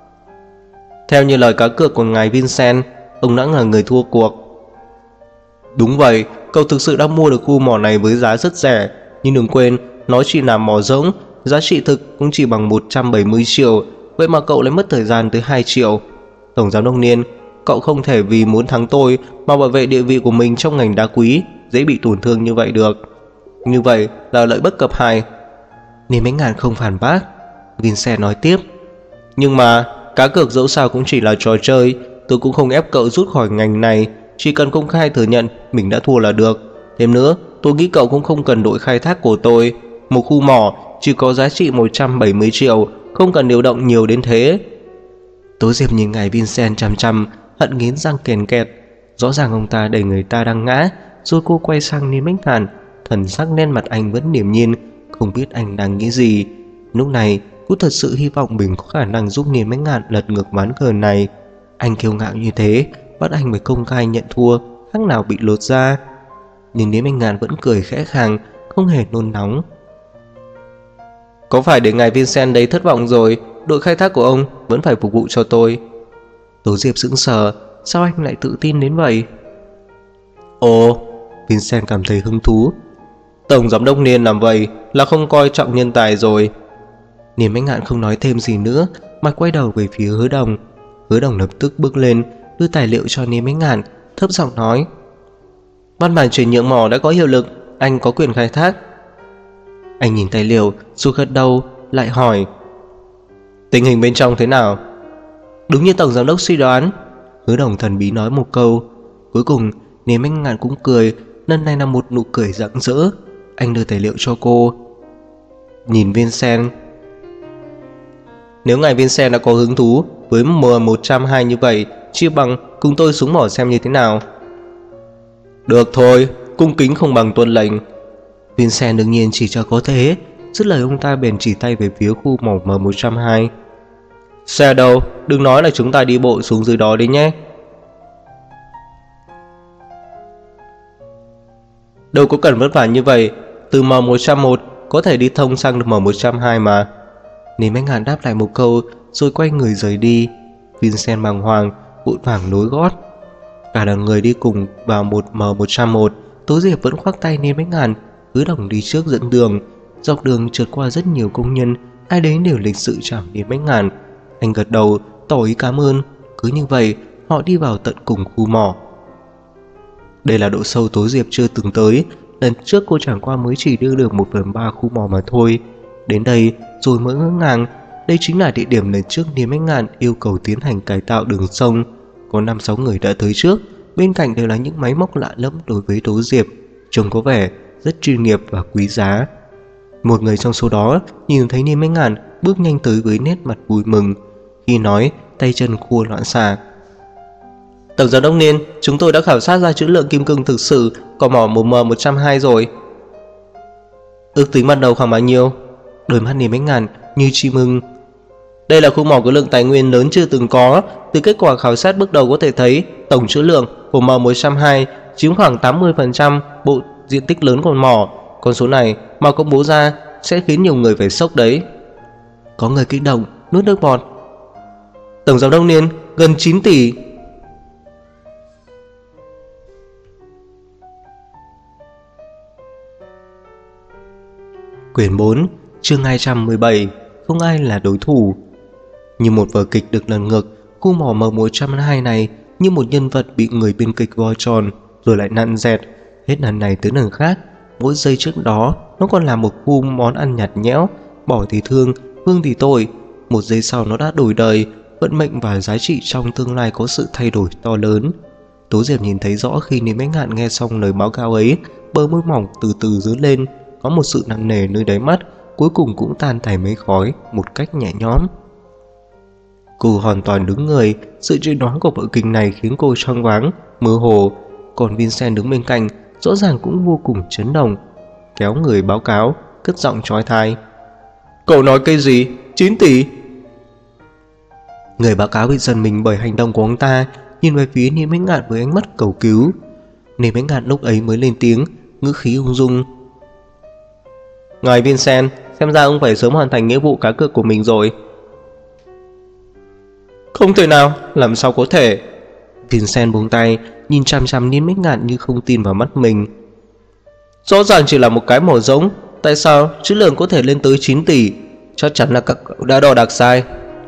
Theo như lời cá cược của ngài Vincent, ông đã là người thua cuộc. Đúng vậy, cậu thực sự đã mua được khu mỏ này với giá rất rẻ, nhưng đừng quên, nó chỉ là mỏ rỗng, giá trị thực cũng chỉ bằng 170 triệu, vậy mà cậu lại mất thời gian tới 2 triệu. Tổng giám đốc Niên, cậu không thể vì muốn thắng tôi mà bảo vệ địa vị của mình trong ngành đá quý, dễ bị tổn thương như vậy được. Như vậy là lợi bất cập hại. Nên Mách Ngạn không phản bác. Vincent nói tiếp. Nhưng mà cá cược dẫu sao cũng chỉ là trò chơi, tôi cũng không ép cậu rút khỏi ngành này, chỉ cần công khai thừa nhận mình đã thua là được. Thêm nữa, tôi nghĩ cậu cũng không cần đội khai thác của tôi. Một khu mỏ chỉ có giá trị 170 triệu, không cần điều động nhiều đến thế. Tố Diệp nhìn ngài Vincent chằm chằm, hận nghiến răng kèn kẹt. Rõ ràng ông ta đẩy người ta đang ngã. Rồi cô quay sang nhìn Mách Ngạn, thần sắc lên mặt anh vẫn điềm nhiên, không biết anh đang nghĩ gì. Lúc này cô thật sự hy vọng mình có khả năng giúp Niên Mách Ngạn lật ngược ván cờ này. Anh kiêu ngạo như thế, bắt anh phải công khai nhận thua, khác nào bị lột ra. Nhưng Niên Mách Ngạn vẫn cười khẽ khàng, không hề nôn nóng. Có phải để ngài Vincent đấy thất vọng rồi, đội khai thác của ông vẫn phải phục vụ cho tôi. Tố Diệp sững sờ, sao anh lại tự tin đến vậy? Ồ, Vincent cảm thấy hứng thú. Tổng giám đốc Niên làm vậy là không coi trọng nhân tài rồi. Niên Mách Ngạn không nói thêm gì nữa, mà quay đầu về phía Hứa Đồng. Hứa Đồng lập tức bước lên, đưa tài liệu cho Niên Mách Ngạn, thấp giọng nói. Văn bản chuyển nhượng mỏ đã có hiệu lực, anh có quyền khai thác. Anh nhìn tài liệu, rồi gật đầu, lại hỏi. Tình hình bên trong thế nào? Đúng như tổng giám đốc suy đoán. Hứa Đồng thần bí nói một câu. Cuối cùng Niên Mách Ngạn cũng cười, lần này là một nụ cười rạng rỡ. Anh đưa tài liệu cho cô. Nhìn Vincent. Nếu ngài Vincent đã có hứng thú với M120 như vậy, chia bằng cùng tôi xuống mỏ xem như thế nào. Được thôi, cung kính không bằng tuân lệnh. Vincent đương nhiên chỉ cho có thế. Dứt lời ông ta bèn chỉ tay về phía khu mỏ M120. Xe đâu, đừng nói là chúng ta đi bộ xuống dưới đó đi nhé. Đâu có cần vất vả như vậy, từ M101 có thể đi thông sang được M102 mà. Nên Mách Ngạn đáp lại một câu, rồi quay người rời đi. Vincent bàng hoàng, vội vàng nối gót. Cả đoàn người đi cùng vào một M101. Tố Diệp vẫn khoác tay Niên Mách Ngạn. Hứa Đồng đi trước dẫn đường. Dọc đường trượt qua rất nhiều công nhân, ai đấy đều lịch sự chào Niên Mách Ngạn. Anh gật đầu, tỏ ý cảm ơn. Cứ như vậy, họ đi vào tận cùng khu mỏ. Đây là độ sâu Tố Diệp chưa từng tới. Lần trước cô chẳng qua mới chỉ đưa được 1/3 khu mỏ mà thôi. Đến đây rồi mới ngỡ ngàng. Đây chính là địa điểm lần trước Niên Mách Ngạn yêu cầu tiến hành cải tạo đường sông. Có 5-6 người đã tới trước. Bên cạnh đều là những máy móc lạ lẫm đối với Tố Diệp, trông có vẻ rất chuyên nghiệp và quý giá. Một người trong số đó nhìn thấy Niên Mách Ngạn bước nhanh tới với nét mặt vui mừng. Khi nói, tay chân khua loạn xạ. Tổng giám đốc Niên, chúng tôi đã khảo sát ra trữ lượng kim cương thực sự có mỏ M102 rồi. Ước tính ban đầu khoảng bao nhiêu? Đôi mắt Niên Mách Ngạn như chim ưng. Đây là khu mỏ có lượng tài nguyên lớn chưa từng có. Từ kết quả khảo sát bước đầu có thể thấy tổng trữ lượng của M102 chiếm khoảng 80% bộ diện tích lớn của mỏ. Con số này mà công bố ra sẽ khiến nhiều người phải sốc đấy. Có người kích động nuốt nước bọt. Tổng giám đốc Niên, gần 9 tỷ. Quyển 4, chương 217, không ai là đối thủ. Như một vở kịch được lần ngược, khu mỏ M102 này như một nhân vật bị người biên kịch vo tròn rồi lại nặn dẹt, hết lần này tới lần khác. Mỗi giây trước đó nó còn là một khu món ăn nhạt nhẽo, bỏ thì thương, hương thì tội. Một giây sau nó đã đổi đời, vận mệnh và giá trị trong tương lai có sự thay đổi to lớn. Tố Diệp nhìn thấy rõ khi Niêm Bách Ngạn nghe xong lời báo cáo ấy, bờ môi mỏng từ từ dướn lên, có một sự nặng nề nơi đáy mắt, cuối cùng cũng tan thành mây khói một cách nhẹ nhõm. Cô hoàn toàn đứng người, sự chuyển đoán của vở kịch này khiến cô choáng váng, mơ hồ. Còn Vincent đứng bên cạnh rõ ràng cũng vô cùng chấn động, kéo người báo cáo, cất giọng chói tai. Cậu nói cái gì? 9 tỷ? Người báo cáo bị giật mình bởi hành động của ông ta, nhìn về phía Niêm Bách Ngạn với ánh mắt cầu cứu. Niêm Bách Ngạn lúc ấy mới lên tiếng, ngữ khí ung dung. Ngài Vincent, xem ra ông phải sớm hoàn thành nghĩa vụ cá cược của mình rồi. Không thể nào, làm sao có thể? Vincent buông tay, nhìn chằm chằm Niêm Bách Ngạn như không tin vào mắt mình. Rõ ràng chỉ là một cái mỏ rỗng, tại sao trữ lượng có thể lên tới 9 tỷ? Chắc chắn là các cậu đã đo đạc sai.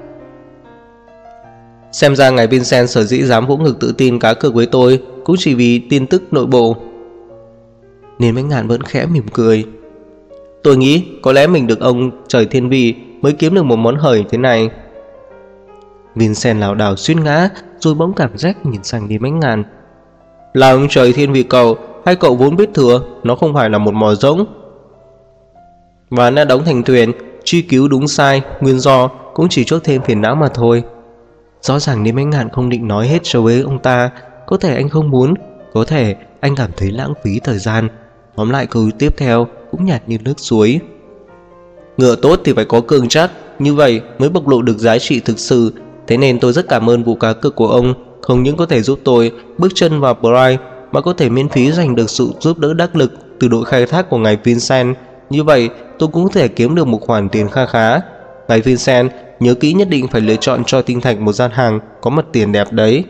Xem ra ngài Vincent sở dĩ dám vỗ ngực tự tin cá cược với tôi cũng chỉ vì tin tức nội bộ. Niêm Bách Ngạn vẫn khẽ mỉm cười. Tôi nghĩ có lẽ mình được ông trời thiên vị mới kiếm được một món hời thế này. Vincent lảo đảo suýt ngã, rồi bỗng cảm giác nhìn sang Niêm Bách Ngạn. Là ông trời thiên vị cậu, hay cậu vốn biết thừa nó không phải là một mỏ rỗng? Và đã đóng thành thuyền, truy cứu đúng sai, nguyên do cũng chỉ chuốc thêm phiền não mà thôi. Rõ ràng Niêm Bách Ngạn không định nói hết cho với ông ta, có thể anh không muốn, có thể anh cảm thấy lãng phí thời gian. Tóm lại câu tiếp theo cũng nhạt như nước suối. Ngựa tốt thì phải có cương chắc, như vậy mới bộc lộ được giá trị thực sự. Thế nên tôi rất cảm ơn vụ cá cược của ông, không những có thể giúp tôi bước chân vào Pride, mà có thể miễn phí giành được sự giúp đỡ đắc lực từ đội khai thác của ngài Vincent. Như vậy tôi cũng có thể kiếm được một khoản tiền kha khá. Ngài Vincent, nhớ kỹ nhất định phải lựa chọn cho Tinh Thạch một gian hàng có mặt tiền đẹp đấy.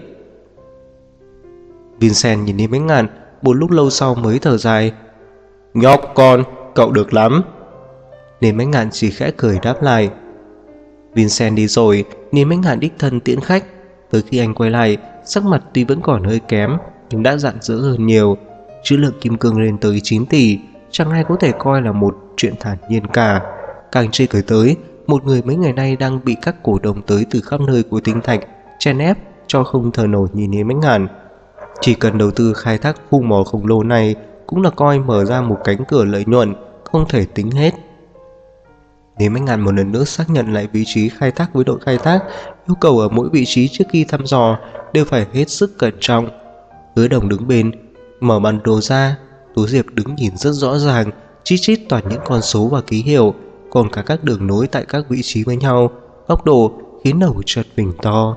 Vincent nhìn Niêm Bách Ngạn, một lúc lâu sau mới thở dài. Nhóc con, cậu được lắm. Niêm Bách Ngạn chỉ khẽ cười đáp lại. Vincent đi rồi, Niêm Bách Ngạn đích thân tiễn khách. Tới khi anh quay lại, sắc mặt tuy vẫn còn hơi kém, nhưng đã rạng rỡ hơn nhiều. Trữ lượng kim cương lên tới 9 tỷ, chẳng ai có thể coi là một chuyện thản nhiên cả. Càng chưa kể tới, một người mấy ngày nay đang bị các cổ đông tới từ khắp nơi của Tinh Thạch chen ép cho không thở nổi nhìn Niêm Bách Ngạn. Chỉ cần đầu tư khai thác khu mỏ khổng lồ này cũng là coi mở ra một cánh cửa lợi nhuận không thể tính hết. Niêm Bách Ngạn một lần nữa xác nhận lại vị trí khai thác với đội khai thác, yêu cầu ở mỗi vị trí trước khi thăm dò đều phải hết sức cẩn trọng. Hứa Đồng đứng bên, mở bản đồ ra, Tố Diệp đứng nhìn rất rõ ràng, chi chít toàn những con số và ký hiệu, còn cả các đường nối tại các vị trí với nhau, góc độ khiến đầu chợt phình to.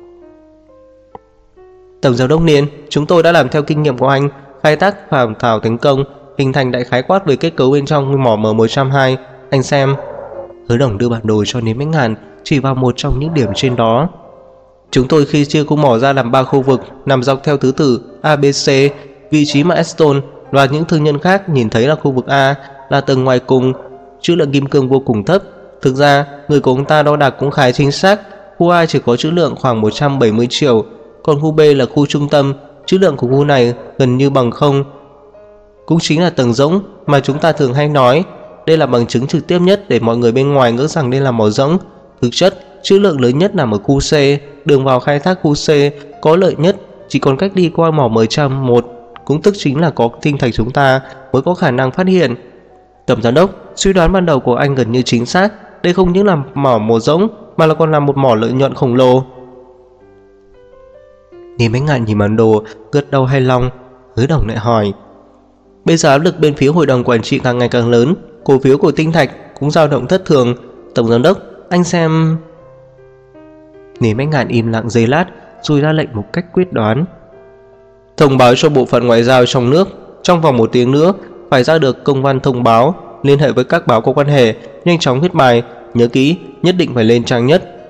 Tổng giám đốc Niên, chúng tôi đã làm theo kinh nghiệm của anh, khai thác phàm thảo thành công, hình thành đại khái quát về kết cấu bên trong mỏ M102. Anh xem. Hứa Đồng đưa bản đồ cho Niêm Bách Ngạn, chỉ vào một trong những điểm trên đó. Chúng tôi khi chia khu mỏ ra làm 3 khu vực, nằm dọc theo thứ tự A, B, C. Vị trí mà Aston và những thương nhân khác nhìn thấy là khu vực A, là tầng ngoài cùng, trữ lượng kim cương vô cùng thấp. Thực ra, người của ông ta đo đạc cũng khá chính xác. Khu A chỉ có trữ lượng khoảng 170 triệu, còn khu B là khu trung tâm, trữ lượng của khu này gần như bằng không. Cũng chính là tầng rỗng mà chúng ta thường hay nói. Đây là bằng chứng trực tiếp nhất để mọi người bên ngoài ngỡ rằng đây là mỏ rỗng. Thực chất, trữ lượng lớn nhất nằm ở khu C, đường vào khai thác khu C có lợi nhất, chỉ còn cách đi qua mỏ M101, cũng tức chính là có Tinh Thạch chúng ta mới có khả năng phát hiện. Tổng giám đốc, suy đoán ban đầu của anh gần như chính xác, đây không những là mỏ một rỗng mà là còn là một mỏ lợi nhuận khổng lồ. Niêm Bách Ngạn nhìn bản đồ, gật đầu hài lòng. Hứa Đồng lại hỏi, bây giờ áp lực bên phía hội đồng quản trị càng ngày càng lớn, cổ phiếu của Tinh Thạch cũng dao động thất thường. Tổng giám đốc, anh xem. Niêm Bách Ngạn im lặng giây lát rồi ra lệnh một cách quyết đoán. Thông báo cho bộ phận ngoại giao trong nước, trong vòng 1 tiếng nữa phải ra được công văn thông báo, liên hệ với các báo có quan hệ, nhanh chóng viết bài, nhớ kỹ, nhất định phải lên trang nhất.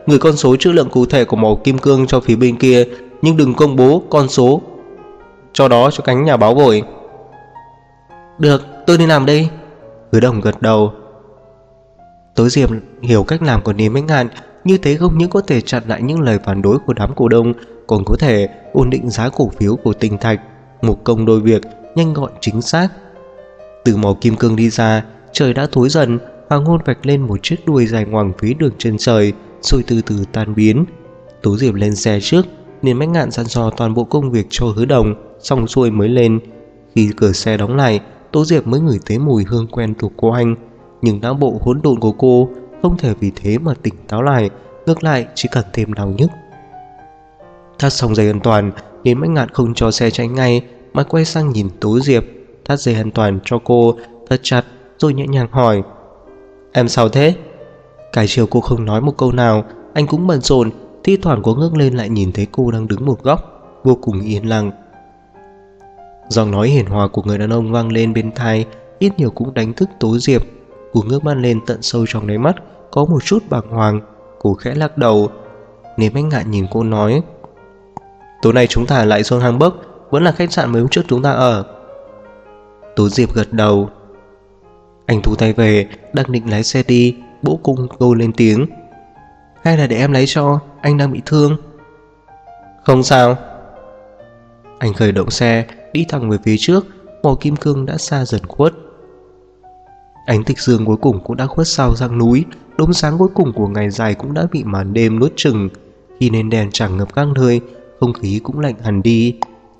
gửi con số trữ lượng cụ thể của mỏ kim cương cho phía bên kia, nhưng đừng công bố con số cho đó cho cánh nhà báo vội. Được, tôi đi làm đây. Hứa Đồng gật đầu. Tố Diệp hiểu cách làm của Niêm Bách Ngạn, như thế không những có thể chặn lại những lời phản đối của đám cổ đông, còn có thể ổn định giá cổ phiếu của Tinh Thạch, một công đôi việc, nhanh gọn chính xác. Từ mỏ kim cương đi ra, trời đã tối dần, hoàng hôn vạch lên một chiếc đuôi dài ngoằng phía đường chân trời, rồi từ từ tan biến. Tố Diệp lên xe trước, Niêm Bách Ngạn dặn dò toàn bộ công việc cho Hứa Đồng, xong xuôi mới lên. Khi cửa xe đóng lại, Tố Diệp mới ngửi thấy mùi hương quen thuộc của anh, nhưng não bộ hỗn độn của cô không thể vì thế mà tỉnh táo lại, ngược lại chỉ càng thêm đau nhức. Thắt xong dây an toàn, Niêm Bách Ngạn không cho xe chạy ngay mà quay sang nhìn Tố Diệp, thắt dây an toàn cho cô thật chặt rồi nhẹ nhàng hỏi: Em sao thế? Cả chiều cô không nói một câu nào, anh cũng bận rộn, thi thoảng có ngước lên lại nhìn thấy cô đang đứng một góc, vô cùng yên lặng. Giọng nói hiền hòa của người đàn ông vang lên bên tai, ít nhiều cũng đánh thức Tố Diệp. Cô ngước mắt lên, tận sâu trong đáy mắt có một chút bàng hoàng, cô khẽ lắc đầu. Niêm Bách Ngạn nhìn cô nói: Tối nay chúng ta lại xuống Hamburg, vẫn là khách sạn mấy hôm trước chúng ta ở. Tố Diệp gật đầu. Anh thu tay về, đang định lái xe đi, bỗng cung cô lên tiếng: Hay là để em lái cho, anh đang bị thương. Không sao. Anh khởi động xe, đi thẳng về phía trước, mỏ kim cương đã xa dần khuất. Ánh tịch dương cuối cùng cũng đã khuất sau rặng núi, đốm sáng cuối cùng của ngày dài cũng đã bị màn đêm nuốt chửng. Khi nến đèn chẳng ngập các nơi, không khí cũng lạnh hẳn đi.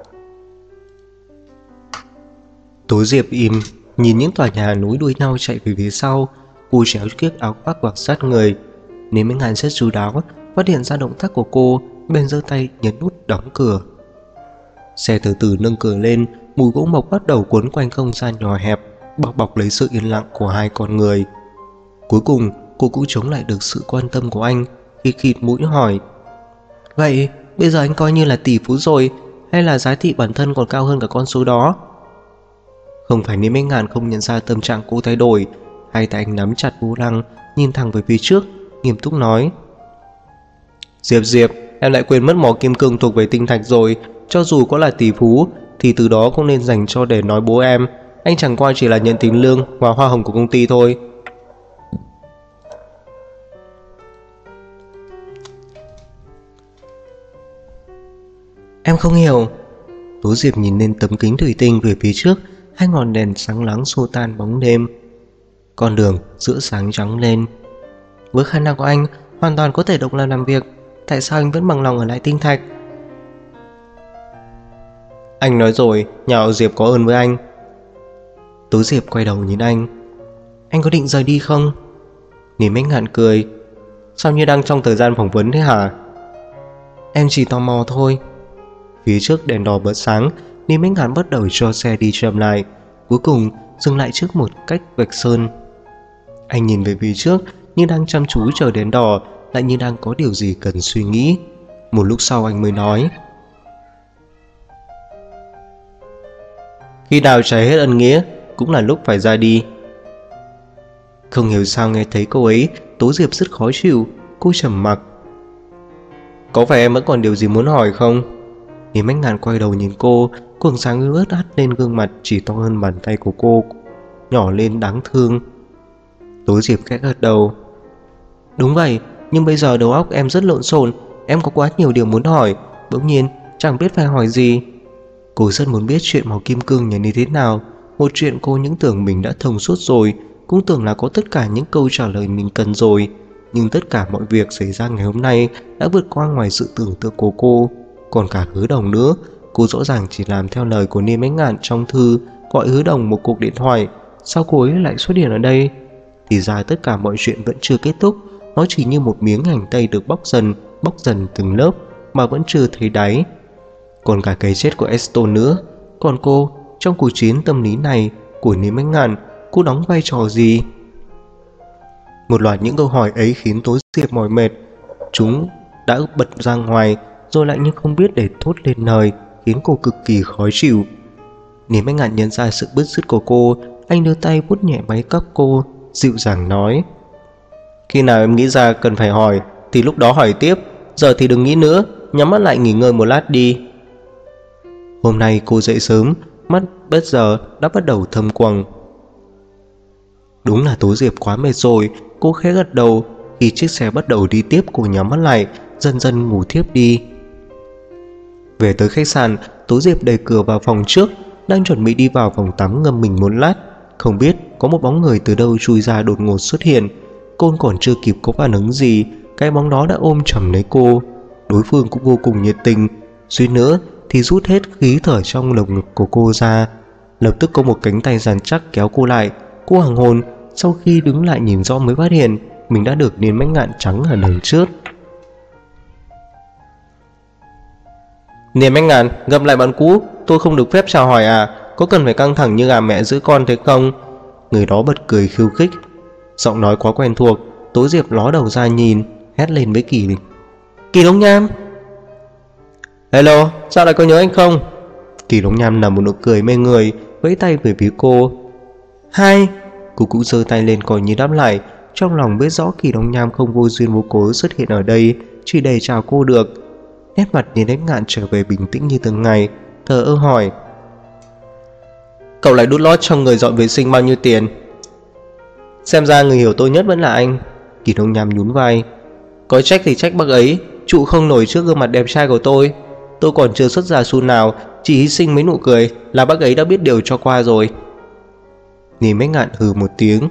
Tố Diệp im, nhìn những tòa nhà nối đuôi nhau chạy về phía sau. Cô chéo chiếc áo khoác quàng sát người. Niêm Bách Ngạn rất chú đáo, phát hiện ra động tác của cô, bèn giơ tay nhấn nút đóng cửa. Xe từ từ nâng cửa lên, mùi gỗ mộc bắt đầu cuốn quanh không gian nhỏ hẹp, bao bọc lấy sự yên lặng của hai con người. Cuối cùng, cô cũng chống lại được sự quan tâm của anh, khi khịt mũi hỏi: Vậy, bây giờ anh coi như là tỷ phú rồi, hay là giá trị bản thân còn cao hơn cả con số đó? Không phải Niêm Bách Ngạn không nhận ra tâm trạng cô thay đổi, hai tay anh nắm chặt vô lăng, nhìn thẳng về phía trước, nghiêm túc nói: Diệp, em lại quên mất mỏ kim cương thuộc về Tinh Thạch rồi. Cho dù có là tỷ phú thì từ đó cũng nên dành cho để nói bố em. Anh chẳng qua chỉ là nhận tiền lương và hoa hồng của công ty thôi. Em không hiểu. Tố Diệp nhìn lên tấm kính thủy tinh về phía trước, hai ngọn đèn sáng láng xua tan bóng đêm. Con đường giữa sáng trắng lên. Với khả năng của anh hoàn toàn có thể độc lập làm việc, tại sao anh vẫn bằng lòng ở lại Tinh Thạch? Anh nói rồi, nhà họ Diệp có ơn với anh. Tố Diệp quay đầu nhìn anh: Anh có định rời đi không? Niêm Bách Ngạn cười: Sao như đang trong thời gian phỏng vấn thế hả? Em chỉ tò mò thôi. Phía trước đèn đỏ bật sáng, Niêm Bách Ngạn bắt đầu cho xe đi chậm lại, cuối cùng dừng lại trước một cách vạch sơn. Anh nhìn về phía trước như đang chăm chú chờ đèn đỏ, lại như đang có điều gì cần suy nghĩ. Một lúc sau anh mới nói: Khi nào trả hết ân nghĩa cũng là lúc phải ra đi. Không hiểu sao nghe thấy câu ấy, Tố Diệp rất khó chịu. Cô trầm mặc. Có phải em vẫn còn điều gì muốn hỏi không? Niêm Bách Ngạn quay đầu nhìn cô, cuồng sáng ướt át lên gương mặt chỉ to hơn bàn tay của cô, nhỏ lên đáng thương. Tố Diệp khẽ gật đầu. Đúng vậy, nhưng bây giờ đầu óc em rất lộn xộn, em có quá nhiều điều muốn hỏi, bỗng nhiên chẳng biết phải hỏi gì. Cô rất muốn biết chuyện mỏ kim cương nhà như thế nào, một chuyện cô những tưởng mình đã thông suốt rồi, cũng tưởng là có tất cả những câu trả lời mình cần rồi. Nhưng tất cả mọi việc xảy ra ngày hôm nay đã vượt qua ngoài sự tưởng tượng của cô. Còn cả Hứa Đồng nữa, cô rõ ràng chỉ làm theo lời của Niêm Bách Ngạn trong thư gọi Hứa Đồng một cuộc điện thoại. Sao cô ấy lại xuất hiện ở đây? Thì ra tất cả mọi chuyện vẫn chưa kết thúc, nó chỉ như một miếng hành tây được bóc dần từng lớp mà vẫn chưa thấy đáy. Còn cả cái chết của Eston nữa. Còn cô, trong cuộc chiến tâm lý này của Niêm Bách Ngạn, cô đóng vai trò gì? Một loạt những câu hỏi ấy khiến Tố Diệp mỏi mệt. Chúng đã bật ra ngoài rồi lại như không biết để thốt lên lời, khiến cô cực kỳ khó chịu. Niêm Bách Ngạn nhận ra sự bứt rứt của cô, anh đưa tay vuốt nhẹ mái tóc cô, dịu dàng nói: Khi nào em nghĩ ra cần phải hỏi thì lúc đó hỏi tiếp, giờ thì đừng nghĩ nữa, nhắm mắt lại nghỉ ngơi một lát đi. Hôm nay cô dậy sớm, mắt bây giờ đã bắt đầu thâm quầng. Đúng là Tố Diệp quá mệt rồi, cô khẽ gật đầu. Khi chiếc xe bắt đầu đi tiếp, cô nhắm mắt lại, dần dần ngủ thiếp đi. Về tới khách sạn, Tố Diệp đẩy cửa vào phòng trước, đang chuẩn bị đi vào phòng tắm ngâm mình một lát. Không biết có một bóng người từ đâu chui ra đột ngột xuất hiện. Cô còn chưa kịp có phản ứng gì, cái bóng đó đã ôm chầm lấy cô. Đối phương cũng vô cùng nhiệt tình, suýt nữa thì rút hết khí thở trong lồng ngực của cô ra. Lập tức có một cánh tay dàn chắc kéo cô lại. Cô hoàng hồn, sau khi đứng lại nhìn rõ mới phát hiện mình đã được Niên Bách Ngạn trắng ở đằng trước. Niên Bách Ngạn, gặp lại bạn cũ, tôi không được phép chào hỏi à? Có cần phải căng thẳng như gà mẹ giữ con thế không? Người đó bật cười khiêu khích. Giọng nói quá quen thuộc, Tố Diệp ló đầu ra nhìn, hét lên với Kỳ Đông Nham. Hello, sao lại có nhớ anh không? Kỳ Đông Nham nở một nụ cười mê người, vẫy tay về phía cô. Hai. Cô cũng giơ tay lên coi như đáp lại. Trong lòng biết rõ Kỳ Đông Nham không vô duyên vô cớ xuất hiện ở đây, chỉ để chào cô được. Nét mặt Niên Bách Ngạn trở về bình tĩnh như thường ngày, thờ ơ hỏi, cậu lại đút lót cho người dọn vệ sinh bao nhiêu tiền? Xem ra người hiểu tôi nhất vẫn là anh. Kỳ Đông Nham nhún vai. Có trách thì trách bác ấy, trụ không nổi trước gương mặt đẹp trai của tôi. Tôi còn chưa xuất ra xu nào, chỉ hy sinh mấy nụ cười là bác ấy đã biết điều cho qua rồi. Niên Bách Ngạn hừ một tiếng.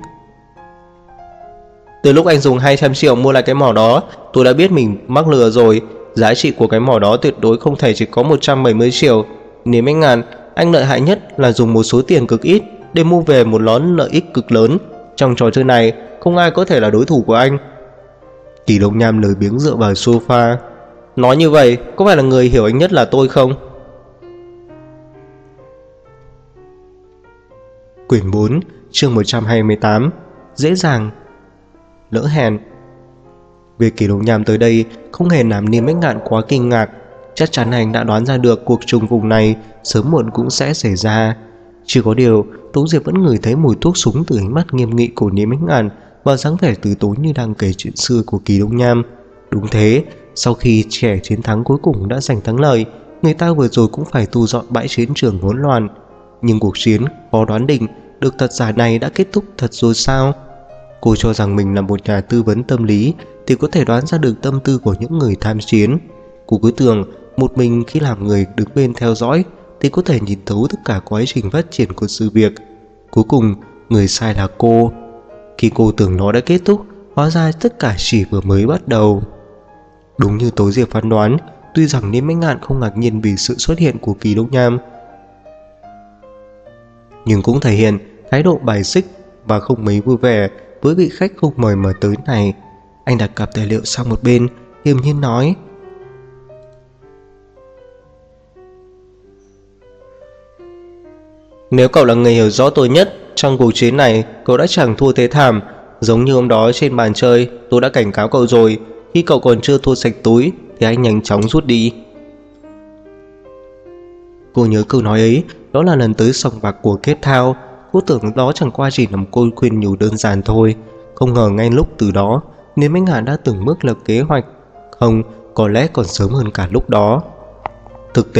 Từ lúc anh dùng 200 triệu mua lại cái mỏ đó, tôi đã biết mình mắc lừa rồi. Giá trị của cái mỏ đó tuyệt đối không thể chỉ có 170 triệu. Niên Bách Ngạn, anh lợi hại nhất là dùng một số tiền cực ít để mua về một lón lợi ích cực lớn. Trong trò chơi này, không ai có thể là đối thủ của anh. Kỳ Đông Nham lười biếng dựa vào sofa. Nói như vậy, có phải là người hiểu anh nhất là tôi không? Quyển 4, chương 128. Dễ dàng lỡ hẹn. Việc Kỳ Đông Nham tới đây không hề làm Niên Bách Ngạn quá kinh ngạc. Chắc chắn anh đã đoán ra được cuộc trùng vùng này sớm muộn cũng sẽ xảy ra. Chỉ có điều, Tố Diệp vẫn ngửi thấy mùi thuốc súng từ ánh mắt nghiêm nghị của Niên Bách Ngạn và dáng vẻ từ tốn như đang kể chuyện xưa của Kỳ Đông Nham. Đúng thế, sau khi trẻ chiến thắng cuối cùng đã giành thắng lợi, người ta vừa rồi cũng phải thu dọn bãi chiến trường hỗn loạn. Nhưng cuộc chiến khó đoán định được thật giả này đã kết thúc thật rồi sao? Cô cho rằng mình là một nhà tư vấn tâm lý thì có thể đoán ra được tâm tư của những người tham chiến. Cô cứ tưởng một mình khi làm người đứng bên theo dõi thì có thể nhìn thấu tất cả quá trình phát triển của sự việc. Cuối cùng, người sai là cô. Khi cô tưởng nó đã kết thúc, hóa ra tất cả chỉ vừa mới bắt đầu. Đúng như Tố Diệp phán đoán, tuy rằng Niên Bách Ngạn không ngạc nhiên vì sự xuất hiện của Kỳ Đông Nham, nhưng cũng thể hiện thái độ bài xích và không mấy vui vẻ với vị khách không mời mà tới này. Anh đặt cặp tài liệu sang một bên, điềm nhiên nói, nếu cậu là người hiểu rõ tôi nhất, trong cuộc chiến này cậu đã chẳng thua thế thảm. Giống như hôm đó trên bàn chơi, tôi đã cảnh cáo cậu rồi. Khi cậu còn chưa thua sạch túi thì anh nhanh chóng rút đi. Cô nhớ câu nói ấy, đó là lần tới sòng bạc của Cape Town. Cô tưởng đó chẳng qua chỉ là một câu khuyên nhủ đơn giản thôi. Không ngờ ngay lúc từ đó, Niên Bách Ngạn đã từng bước lập kế hoạch. Không, có lẽ còn sớm hơn cả lúc đó. Thực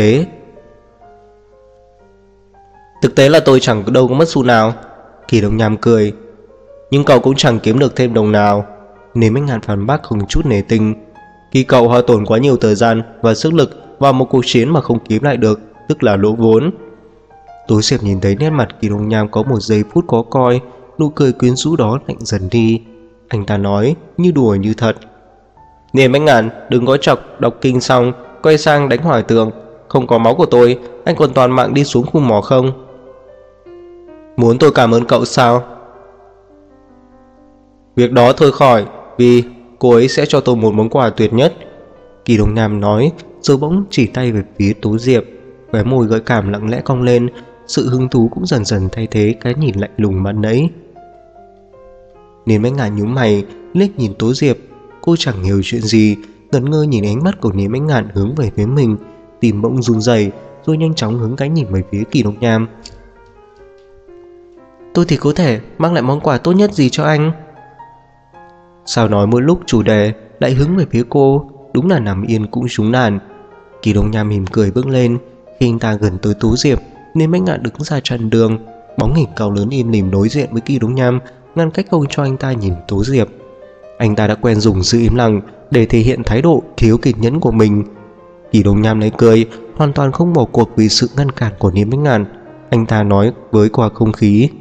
tế là tôi chẳng đâu có mất xu nào. Kỳ Đông Nham cười. Nhưng cậu cũng chẳng kiếm được thêm đồng nào. Niên Bách Ngạn phản bác không chút nể tình. Khi cậu hao tổn quá nhiều thời gian và sức lực vào một cuộc chiến mà không kiếm lại được, tức là lỗ vốn. Tố Diệp nhìn thấy nét mặt Kỳ Đông Nham có một giây phút khó coi, nụ cười quyến rũ đó lạnh dần đi. Anh ta nói như đùa như thật. Niên Bách Ngạn, đừng có chọc đọc kinh xong quay sang đánh hỏi tường. Không có máu của tôi, anh còn toàn mạng đi xuống khu mỏ không? Muốn tôi cảm ơn cậu sao? Việc đó thôi khỏi, vì cô ấy sẽ cho tôi một món quà tuyệt nhất. Kỳ Đông Nham nói, rồi bỗng chỉ tay về phía Tố Diệp. Khóe môi gợi cảm lặng lẽ cong lên, sự hứng thú cũng dần dần thay thế cái nhìn lạnh lùng ban nãy. Niên Bách Ngạn nhíu mày, liếc nhìn Tố Diệp. Cô chẳng hiểu chuyện gì, ngẩn ngơ nhìn ánh mắt của Niên Bách Ngạn hướng về phía mình, tim bỗng run rẩy, rồi nhanh chóng hướng cái nhìn về phía Kỳ Đông Nham. Tôi thì có thể mang lại món quà tốt nhất gì cho anh? Sao nói mỗi lúc chủ đề lại hướng về phía cô, đúng là nằm yên cũng trúng đạn. Kỳ Đông Nham mỉm cười bước lên. Khi anh ta gần tới Tố Diệp, Niêm Bách Ngạn đứng ra chặn đường. Bóng hình cao lớn im lìm đối diện với Kỳ Đông Nham, ngăn cách không cho anh ta nhìn Tố Diệp. Anh ta đã quen dùng sự im lặng để thể hiện thái độ thiếu kiên nhẫn của mình. Kỳ Đông Nham lấy cười, hoàn toàn không bỏ cuộc vì sự ngăn cản của Niêm Bách Ngạn. Anh ta nói với qua không khí: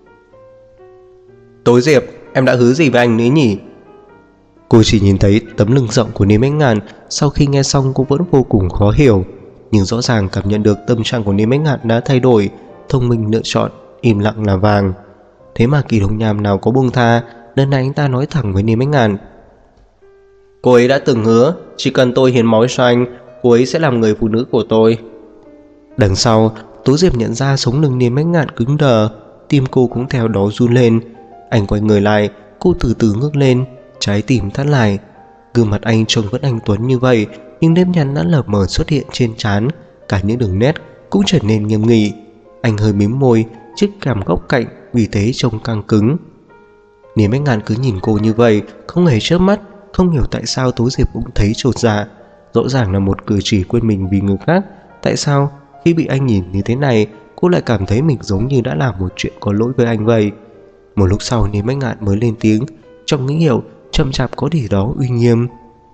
Tố Diệp, em đã hứa gì với anh nữa nhỉ? Cô chỉ nhìn thấy tấm lưng rộng của Niêm Bách Ngạn. Sau khi nghe xong cô vẫn vô cùng khó hiểu, nhưng rõ ràng cảm nhận được tâm trạng của Niêm Bách Ngạn đã thay đổi. Thông minh lựa chọn im lặng là vàng. Thế mà Kỳ Đông Nham nào có buông tha. Lần này anh ta nói thẳng với Niêm Bách Ngạn: Cô ấy đã từng hứa chỉ cần tôi hiến máu cho anh, cô ấy sẽ làm người phụ nữ của tôi. Đằng sau, Tố Diệp nhận ra sống lưng Niêm Bách Ngạn cứng đờ, tim cô cũng theo đó run lên. Anh quay người lại, cô từ từ ngước lên, trái tim thắt lại. Gương mặt anh trông vẫn anh tuấn như vậy, nhưng nếp nhăn đã lờ mờ xuất hiện trên trán, cả những đường nét cũng trở nên nghiêm nghị. Anh hơi mím môi, chiếc cằm góc cạnh vì thế trông căng cứng. Niêm Bách Ngạn cứ nhìn cô như vậy, không hề chớp mắt. Không hiểu tại sao Tố Diệp cũng thấy chột dạ. Rõ ràng là một cử chỉ quên mình vì người khác. Tại sao khi bị anh nhìn như thế này, cô lại cảm thấy mình giống như đã làm một chuyện có lỗi với anh vậy? Một lúc sau Niêm Bách Ngạn mới lên tiếng, trong ngữ điệu chậm chạp có gì đó uy nghiêm: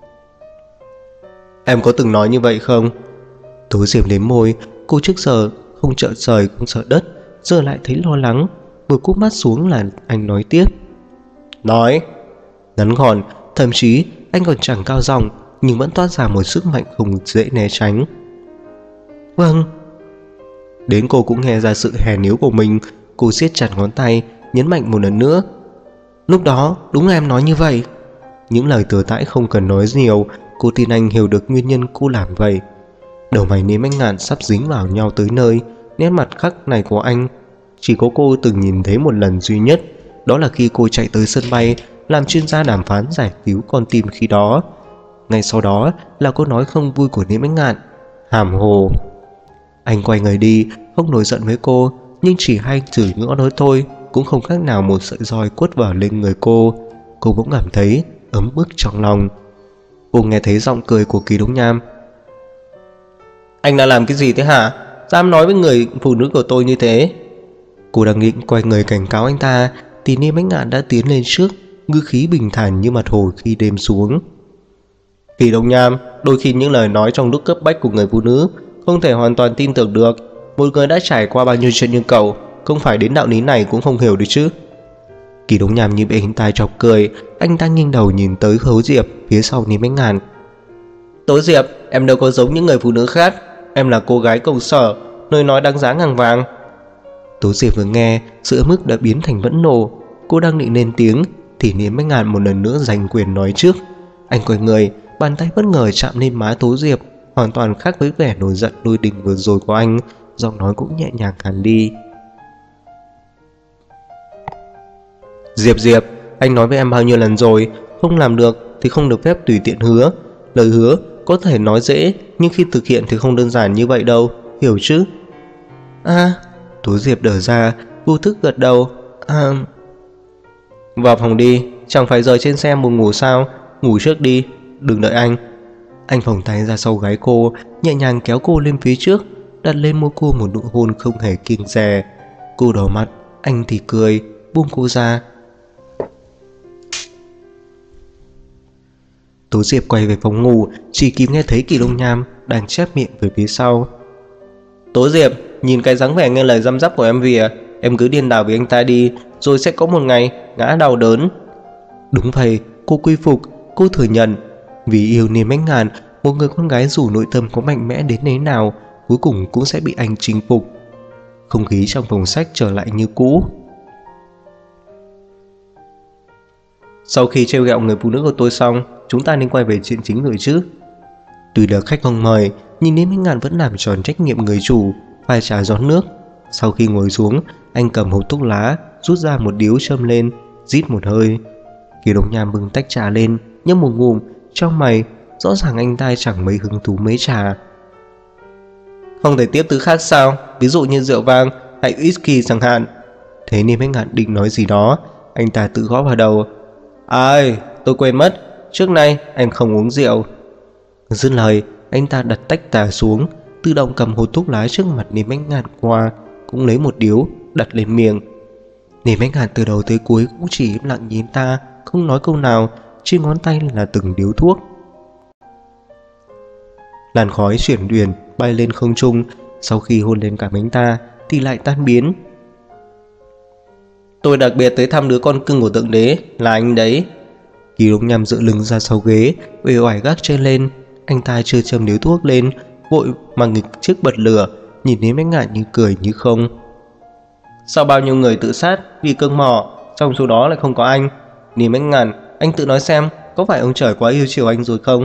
Em có từng nói như vậy không? Tố Diệp liếm môi. Cô trước giờ không sợ trời không sợ đất, giờ lại thấy lo lắng. Vừa cúp mắt xuống là anh nói tiếp: Nói. Ngắn gọn, thậm chí anh còn chẳng cao giọng, nhưng vẫn toát ra một sức mạnh không dễ né tránh. Vâng. Đến cô cũng nghe ra sự hèn yếu của mình. Cô siết chặt ngón tay, nhấn mạnh một lần nữa: Lúc đó đúng là em nói như vậy. Những lời thừa thãi không cần nói nhiều. Cô tin anh hiểu được nguyên nhân cô làm vậy. Đầu mày Niêm Bách Ngạn sắp dính vào nhau tới nơi. Nét mặt khắc này của anh chỉ có cô từng nhìn thấy một lần duy nhất. Đó là khi cô chạy tới sân bay làm chuyên gia đàm phán giải cứu con tim khi đó. Ngay sau đó là câu nói không vui của Niêm Bách Ngạn: Hàm hồ. Anh quay người đi, không nổi giận với cô, nhưng chỉ hay chửi ngõ nói thôi, cũng không khác nào một sợi roi quất vào lên người cô. Cô bỗng cảm thấy ấm ức trong lòng. Cô nghe thấy giọng cười của Kỳ Đông Nham: Anh đã làm cái gì thế hả? Dám nói với người phụ nữ của tôi như thế? Cô đang định quay người cảnh cáo anh ta thì Niêm Bách Ngạn đã tiến lên trước, ngữ khí bình thản như mặt hồ khi đêm xuống: Kỳ Đông Nham, đôi khi những lời nói trong lúc cấp bách của người phụ nữ không thể hoàn toàn tin tưởng được. Một người đã trải qua bao nhiêu chuyện như cậu, không phải đến đạo lý này cũng không hiểu được chứ? Kỳ Đông Nham như bị anh ta chọc cười. Anh ta nghiêng đầu nhìn tới Tố Diệp phía sau Niêm Bách Ngạn: Tố Diệp, em đâu có giống những người phụ nữ khác. Em là cô gái công sở, lời nói đáng giá ngàn vàng. Tố Diệp vừa nghe, sự ấm ức đã biến thành phẫn nộ. Cô đang định lên tiếng thì Niêm Bách Ngạn một lần nữa giành quyền nói trước. Anh quay người, bàn tay bất ngờ chạm lên má Tố Diệp, hoàn toàn khác với vẻ nổi giận đôi đỉnh vừa rồi của anh. Giọng nói cũng nhẹ nhàng hẳn đi: Diệp Diệp, anh nói với em bao nhiêu lần rồi, không làm được thì không được phép tùy tiện hứa. Lời hứa có thể nói dễ, nhưng khi thực hiện thì không đơn giản như vậy đâu, hiểu chứ? Tố Diệp đờ ra, vô thức gật đầu. Vào phòng đi, chẳng phải giờ trên xe buồn ngủ sao? Ngủ trước đi, đừng đợi anh. Anh vòng tay ra sau gáy cô, nhẹ nhàng kéo cô lên phía trước, đặt lên môi cô một nụ hôn không hề kiêng dè. Cô đỏ mặt, anh thì cười, buông cô ra. Tố Diệp quay về phòng ngủ, chỉ kịp nghe thấy Kỳ Đông Nham đang chép miệng về phía sau: Tố Diệp, nhìn cái dáng vẻ nghe lời răm rắp của em kìa, em cứ điên đảo với anh ta đi, rồi sẽ có một ngày ngã đau đớn. Đúng vậy, cô quy phục, cô thừa nhận. Vì yêu Niêm Bách Ngạn, một người con gái dù nội tâm có mạnh mẽ đến thế nào, cuối cùng cũng sẽ bị anh chinh phục. Không khí trong phòng sách trở lại như cũ. Sau khi trêu ghẹo người phụ nữ của tôi xong, chúng ta nên quay về chuyện chính rồi chứ? Tuy được khách không mời, nhưng Niêm Bách Ngạn vẫn làm tròn trách nhiệm người chủ, pha trà rót nước. Sau khi ngồi xuống, anh cầm hộp thuốc lá, rút ra một điếu châm lên, rít một hơi. Kỳ Đông Nham bưng tách trà lên, nhấp một ngụm, trong mày, rõ ràng anh ta chẳng mấy hứng thú mấy trà. Không thể tiếp thứ khác sao? Ví dụ như rượu vang hay whisky chẳng hạn. Thế Niêm Bách Ngạn định nói gì đó, anh ta tự gõ vào đầu: Ai, tôi quên mất, trước nay anh không uống rượu. Dứt lời, anh ta đặt tách trà xuống, tự động cầm hộp thuốc lá trước mặt Niềm Ánh Ngạn qua, cũng lấy một điếu đặt lên miệng. Niềm Ánh Ngạn từ đầu tới cuối cũng chỉ im lặng nhìn ta, không nói câu nào, trên ngón tay là từng điếu thuốc. Làn khói chuyển uyển bay lên không trung, sau khi hôn lên cằm anh ta thì lại tan biến. Tôi đặc biệt tới thăm đứa con cưng của Thượng Đế, là anh đấy. Kỳ Đông Nham dựa lưng ra sau ghế, uể oải gác chân lên. Anh ta chưa châm điếu thuốc lên, vội mà nghịch chiếc bật lửa, nhìn Niềm Ánh Ngạn như cười như không. Sao bao nhiêu người tự sát vì cơn mỏ, trong số đó lại không có anh? Niềm Ánh Ngạn, anh tự nói xem, có phải ông trời quá yêu chiều anh rồi không?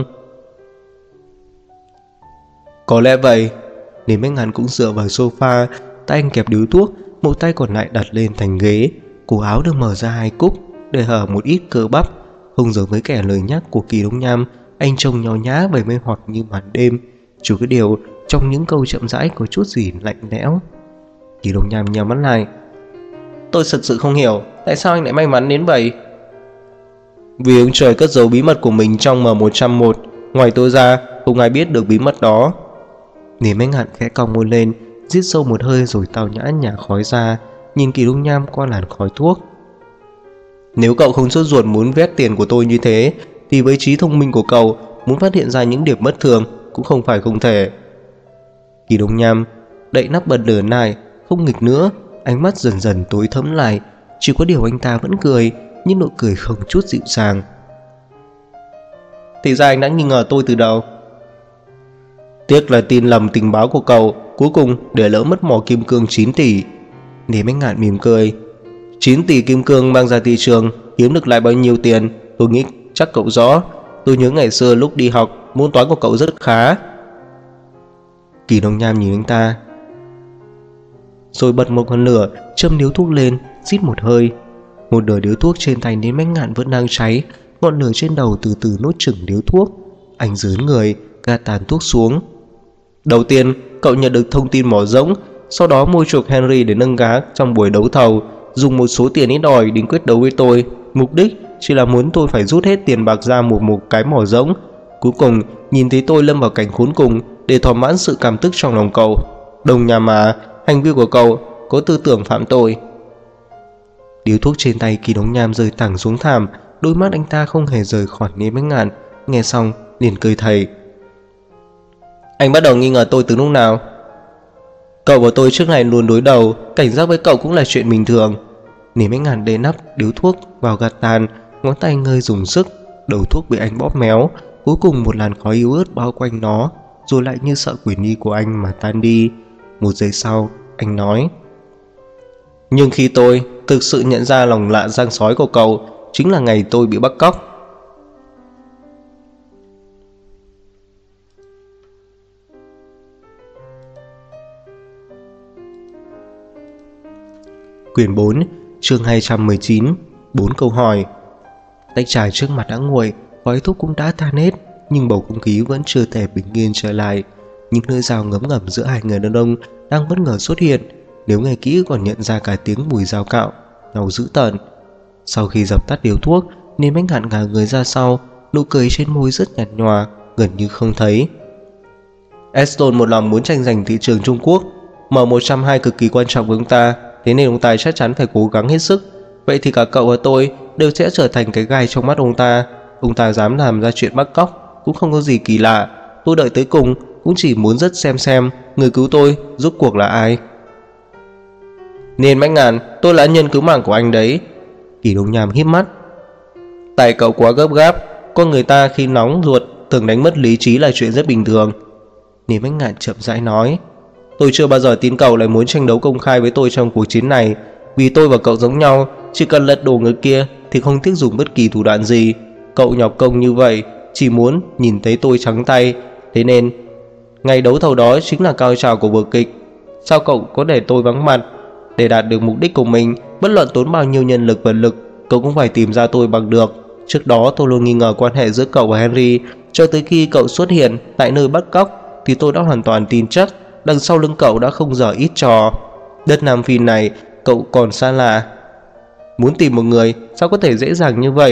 Có lẽ vậy. Niềm Ánh Ngạn cũng dựa vào sofa, tay anh kẹp điếu thuốc, một tay còn lại đặt lên thành ghế. Cổ áo được mở ra 2 cúc, để hở một ít cơ bắp. Không giống với kẻ lời nhắc của Kỳ Đông Nham, anh trông nho nhã và mê hoặc như màn đêm. Chỉ có điều trong những câu chậm rãi có chút gì lạnh lẽo. Kỳ Đông Nham nhắm mắt lại. Tôi thật sự không hiểu tại sao anh lại may mắn đến vậy. Vì ông trời cất giấu bí mật của mình trong M101, ngoài tôi ra không ai biết được bí mật đó. Niềm Ánh Ngạn khẽ cong môi lên, rít sâu một hơi rồi tao nhã nhả khói ra, nhìn Kỳ Đông Nham qua làn khói thuốc. Nếu cậu không sốt ruột muốn vét tiền của tôi như thế, thì với trí thông minh của cậu, muốn phát hiện ra những điểm bất thường cũng không phải không thể. Kỳ Đông Nham đậy nắp bật lửa lại, không nghịch nữa, ánh mắt dần dần tối thẫm lại. Chỉ có điều anh ta vẫn cười, nhưng nụ cười không chút dịu dàng. Thì ra anh đã nghi ngờ tôi từ đầu. Tiếc là tin lầm tình báo của cậu cuối cùng để lỡ mất mỏ kim cương 9 tỷ. Niềm Ánh Ngạn mỉm cười. 9 tỷ kim cương mang ra thị trường kiếm được lại bao nhiêu tiền, tôi nghĩ chắc cậu rõ. Tôi nhớ ngày xưa lúc đi học, môn toán của cậu rất khá. Kỳ Đông Nham nhìn anh ta, rồi bật một con lửa, châm điếu thuốc lên, rít một hơi. Một nửa điếu thuốc trên tay Niềm Ánh Ngạn vẫn đang cháy, ngọn lửa trên đầu từ từ nuốt chửng điếu thuốc. Anh rướn người, gạt tàn thuốc xuống. Đầu tiên, cậu nhận được thông tin mỏ rỗng, sau đó mua chuộc Henry để nâng giá trong buổi đấu thầu, dùng một số tiền ít ỏi đến quyết đấu với tôi. Mục đích chỉ là muốn tôi phải rút hết tiền bạc ra một cái mỏ rỗng. Cuối cùng, nhìn thấy tôi lâm vào cảnh khốn cùng để thỏa mãn sự cảm tức trong lòng cậu. Đồng nhà mà, hành vi của cậu có tư tưởng phạm tội. Điếu thuốc trên tay Kỳ Đông Nham rơi thẳng xuống thảm, đôi mắt anh ta không hề rời khỏi Niềm Ánh Ngạn. Nghe xong liền cười thầy. Anh bắt đầu nghi ngờ tôi từ lúc nào? Cậu và tôi trước này luôn đối đầu, cảnh giác với cậu cũng là chuyện bình thường. Niềm Ánh Ngạn để nắp điếu thuốc vào gạt tàn, ngón tay ngơi dùng sức, đầu thuốc bị anh bóp méo. Cuối cùng một làn khói yếu ớt bao quanh nó, rồi lại như sợ quỷ nhi của anh mà tan đi. Một giây sau, anh nói. Nhưng khi tôi thực sự nhận ra lòng lạ giang sói của cậu, chính là ngày tôi bị bắt cóc. Quyển 4, chương 219, 4 câu hỏi. Tách trà trước mặt đã nguội, khói thuốc cũng đã tan hết, nhưng bầu không khí vẫn chưa thể bình yên trở lại. Những nơi dao ngấm ngầm giữa hai người đàn ông đang bất ngờ xuất hiện, nếu nghe kỹ còn nhận ra cả tiếng mùi dao cạo nhau dữ tợn. Sau khi dập tắt điếu thuốc, Niềm Ánh Ngạn ngả người ra sau, nụ cười trên môi rất nhạt nhòa, gần như không thấy. Aston một lòng muốn tranh giành thị trường Trung Quốc, M102 cực kỳ quan trọng với ông ta, thế nên ông ta chắc chắn phải cố gắng hết sức. Vậy thì cả cậu và tôi đều sẽ trở thành cái gai trong mắt ông ta. Ông ta dám làm ra chuyện bắt cóc cũng không có gì kỳ lạ. Tôi đợi tới cùng cũng chỉ muốn rất xem người cứu tôi rốt cuộc là ai. Niềm Ánh Ngạn, tôi là nhân cứu mạng của anh đấy. Kỳ Đông Nham híp mắt. Tại cậu quá gấp gáp, con người ta khi nóng ruột thường đánh mất lý trí là chuyện rất bình thường. Niềm Ánh Ngạn chậm rãi nói. Tôi chưa bao giờ tin cậu lại muốn tranh đấu công khai với tôi trong cuộc chiến này. Vì tôi và cậu giống nhau, chỉ cần lật đổ người kia thì không tiếc dùng bất kỳ thủ đoạn gì. Cậu nhọc công như vậy chỉ muốn nhìn thấy tôi trắng tay, thế nên ngày đấu thầu đó chính là cao trào của vở kịch. Sao cậu có để tôi vắng mặt? Để đạt được mục đích của mình, bất luận tốn bao nhiêu nhân lực vật lực, cậu cũng phải tìm ra tôi bằng được. Trước đó tôi luôn nghi ngờ quan hệ giữa cậu và Henry, cho tới khi cậu xuất hiện tại nơi bắt cóc thì tôi đã hoàn toàn tin chắc đằng sau lưng cậu đã không dở ít trò. Đất Nam Phi này cậu còn xa lạ. Muốn tìm một người sao có thể dễ dàng như vậy?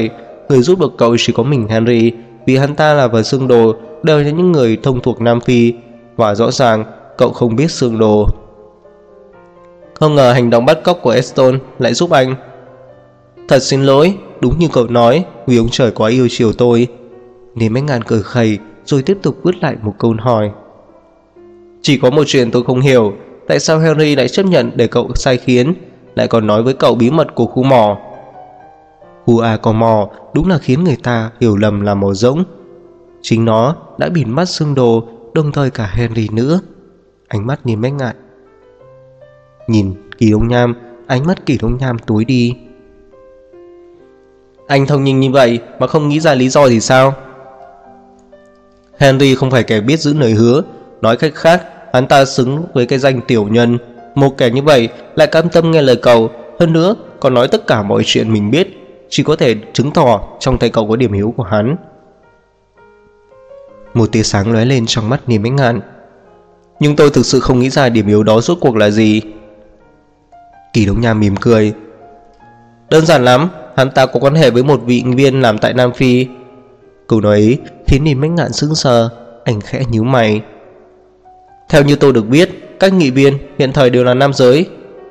người giúp được cậu chỉ có mình Henry, vì hắn ta là và xương đồ đều là những người thông thuộc Nam Phi, và rõ ràng cậu không biết xương đồ. Không ngờ hành động bắt cóc của Eston lại giúp anh. Thật xin lỗi, đúng như cậu nói, vì ông trời quá yêu chiều tôi. Nên mấy ngàn cười khẩy rồi tiếp tục vứt lại một câu hỏi. Chỉ có một chuyện tôi không hiểu, tại sao Henry lại chấp nhận để cậu sai khiến, lại còn nói với cậu bí mật của khu mỏ. Khu A có mỏ đúng là khiến người ta hiểu lầm là mỏ rỗng. Chính nó đã bịt mắt xương đồ, đồng thời cả Henry nữa. Ánh mắt nhìn mấy ngạn nhìn Kỳ Đông Nham, ánh mắt Kỳ Đông Nham tối đi. Anh thông minh như vậy mà không nghĩ ra lý do thì sao? Henry không phải kẻ biết giữ lời hứa, nói cách khác, hắn ta xứng với cái danh tiểu nhân. Một kẻ như vậy lại cam tâm nghe lời cậu, hơn nữa còn nói tất cả mọi chuyện mình biết, chỉ có thể chứng tỏ trong tay cậu có điểm yếu của hắn. Một tia sáng lóe lên trong mắt Niềm Bách Ngạn. Nhưng tôi thực sự không nghĩ ra điểm yếu đó rốt cuộc là gì. Kỳ Đông Nham mỉm cười. Đơn giản lắm, hắn ta có quan hệ với một vị viên làm tại Nam Phi. Câu nói ấy khiến Niềm Bách Ngạn sững sờ, anh khẽ nhíu mày. Theo như tôi được biết, các nghị viên hiện thời đều là nam giới.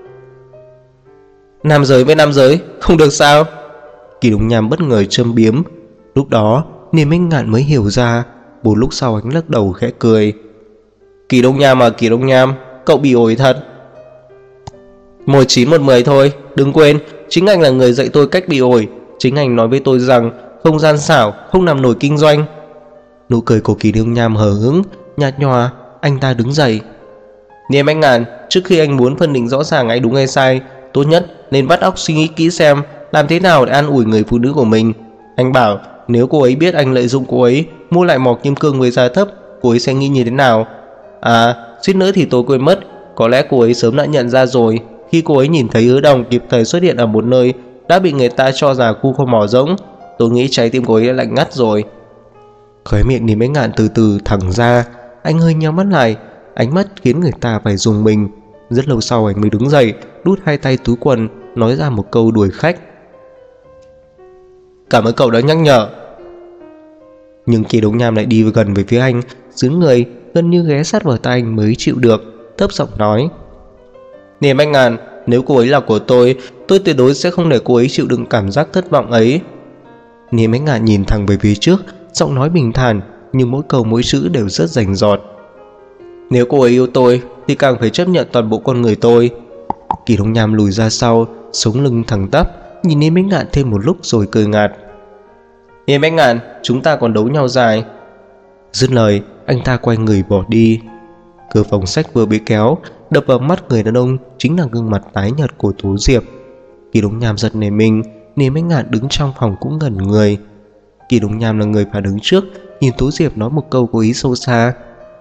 Nam giới với nam giới, không được sao? Kỳ Đông Nham bất ngờ châm biếm. Lúc đó Niềm Bách Ngạn mới hiểu ra. Một lúc sau anh lắc đầu khẽ cười. Kỳ Đông Nham à Kỳ Đông Nham, cậu bị ổi thật. 1-9 1-10 thôi, đừng quên, chính anh là người dạy tôi cách bị ổi. Chính anh nói với tôi rằng không gian xảo, không làm nổi kinh doanh. Nụ cười của Kỳ Đông Nham hờ hững, nhạt nhòa. Anh ta đứng dậy. Niềm Bách Ngạn, trước khi anh muốn phân định rõ ràng ai đúng hay sai, tốt nhất nên vắt óc suy nghĩ kỹ xem làm thế nào để an ủi người phụ nữ của mình. Anh bảo nếu cô ấy biết anh lợi dụng cô ấy mua lại mỏ kim cương với giá thấp, cô ấy sẽ nghĩ như thế nào? À, suýt nữa thì tôi quên mất, có lẽ cô ấy sớm đã nhận ra rồi. Khi cô ấy nhìn thấy hứa đồng kịp thời xuất hiện ở một nơi đã bị người ta cho là khu kho mỏ rỗng, tôi nghĩ trái tim cô ấy đã lạnh ngắt rồi. Khóe miệng Niềm Bách Ngạn từ từ thẳng ra, anh hơi nhắm mắt lại, ánh mắt khiến người ta phải rùng mình. Rất lâu sau anh mới đứng dậy, đút hai tay túi quần, nói ra một câu đuổi khách. Cảm ơn cậu đã nhắc nhở. Nhưng Kỳ Đông Nham lại đi gần về phía anh, dướn người gần như ghé sát vào tay anh mới chịu được, thấp giọng nói. Niềm Bách Ngạn, nếu cô ấy là của tôi tuyệt đối sẽ không để cô ấy chịu đựng cảm giác thất vọng ấy. Niềm Bách Ngạn nhìn thẳng về phía trước, giọng nói bình thản, nhưng mỗi câu mỗi chữ đều rất rành rọt. Nếu cô ấy yêu tôi thì càng phải chấp nhận toàn bộ con người tôi. Kỳ Đông Nham lùi ra sau, sống lưng thẳng tắp, nhìn Niềm Bách Ngạn thêm một lúc rồi cười ngạt. Niềm Bách Ngạn, chúng ta còn đấu nhau dài. Dứt lời, anh ta quay người bỏ đi. Cửa phòng sách vừa bị kéo, đập vào mắt người đàn ông chính là gương mặt tái nhợt của Tố Diệp. Kỳ Đông Nham giật nảy mình, Niềm Bách Ngạn đứng trong phòng cũng ngẩn người. Kỳ Đông Nham là người phản ứng trước, nhìn Tố Diệp nói một câu có ý sâu xa.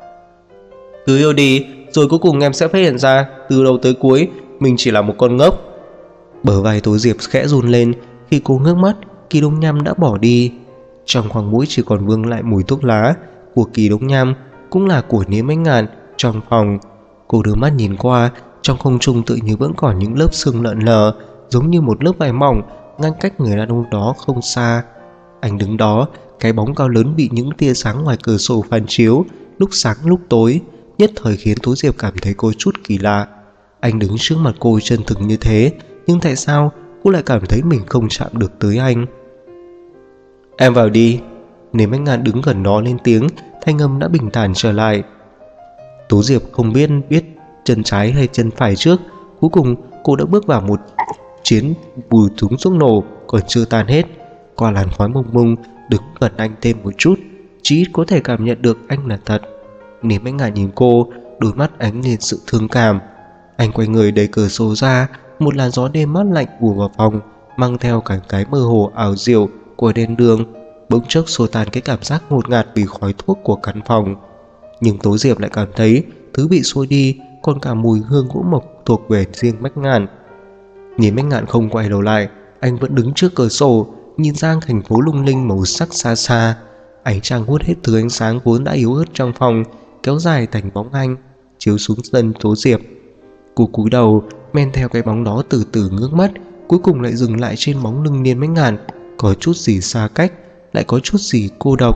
Cứ yêu đi, rồi cuối cùng em sẽ phát hiện ra từ đầu tới cuối mình chỉ là một con ngốc. Bờ vai Tố Diệp khẽ run lên khi cô ngước mắt. Kỳ Đông Nham đã bỏ đi. Trong khoang mũi chỉ còn vương lại mùi thuốc lá của Kỳ Đông Nham, cũng là của Niềm Bách Ngạn. Trong phòng, cô đưa mắt nhìn qua, trong không trung tự như vẫn còn những lớp sương lợn lờ, giống như một lớp vải mỏng ngăn cách người đàn ông đó không xa. Anh đứng đó, cái bóng cao lớn bị những tia sáng ngoài cửa sổ phản chiếu, lúc sáng lúc tối, nhất thời khiến Tố Diệp cảm thấy có chút kỳ lạ. Anh đứng trước mặt cô chân thực như thế, nhưng tại sao cô lại cảm thấy mình không chạm được tới anh? Em vào đi. Niềm Bách Ngạn đứng gần đó lên tiếng, thanh âm đã bình thản trở lại. Tố Diệp không biết chân trái hay chân phải trước. Cuối cùng cô đã bước vào một chiến bùi súng thuốc nổ còn chưa tan hết. Qua làn khói mông mông, đứng gần anh thêm một chút, chỉ ít có thể cảm nhận được anh là thật. Niềm Bách Ngạn nhìn cô, đôi mắt ánh lên sự thương cảm. Anh quay người đẩy cửa sổ ra, một làn gió đêm mát lạnh bùa vào phòng, mang theo cả cái mơ hồ ảo diệu của đèn đường, bỗng chốc xua tan cái cảm giác ngột ngạt vì khói thuốc của căn phòng. Nhưng Tố Diệp lại cảm thấy thứ bị xua đi còn cả mùi hương gỗ mộc thuộc về riêng Bách Ngạn. Nhìn Bách Ngạn không quay đầu lại, anh vẫn đứng trước cửa sổ, nhìn sang thành phố lung linh màu sắc xa xa. Ánh trăng hút hết thứ ánh sáng vốn đã yếu ớt trong phòng, kéo dài thành bóng anh chiếu xuống sân Tố Diệp. Cô cúi đầu men theo cái bóng đó, từ từ ngước mắt, cuối cùng lại dừng lại trên bóng lưng Niềm Bách Ngạn. có chút gì xa cách, lại có chút gì cô độc.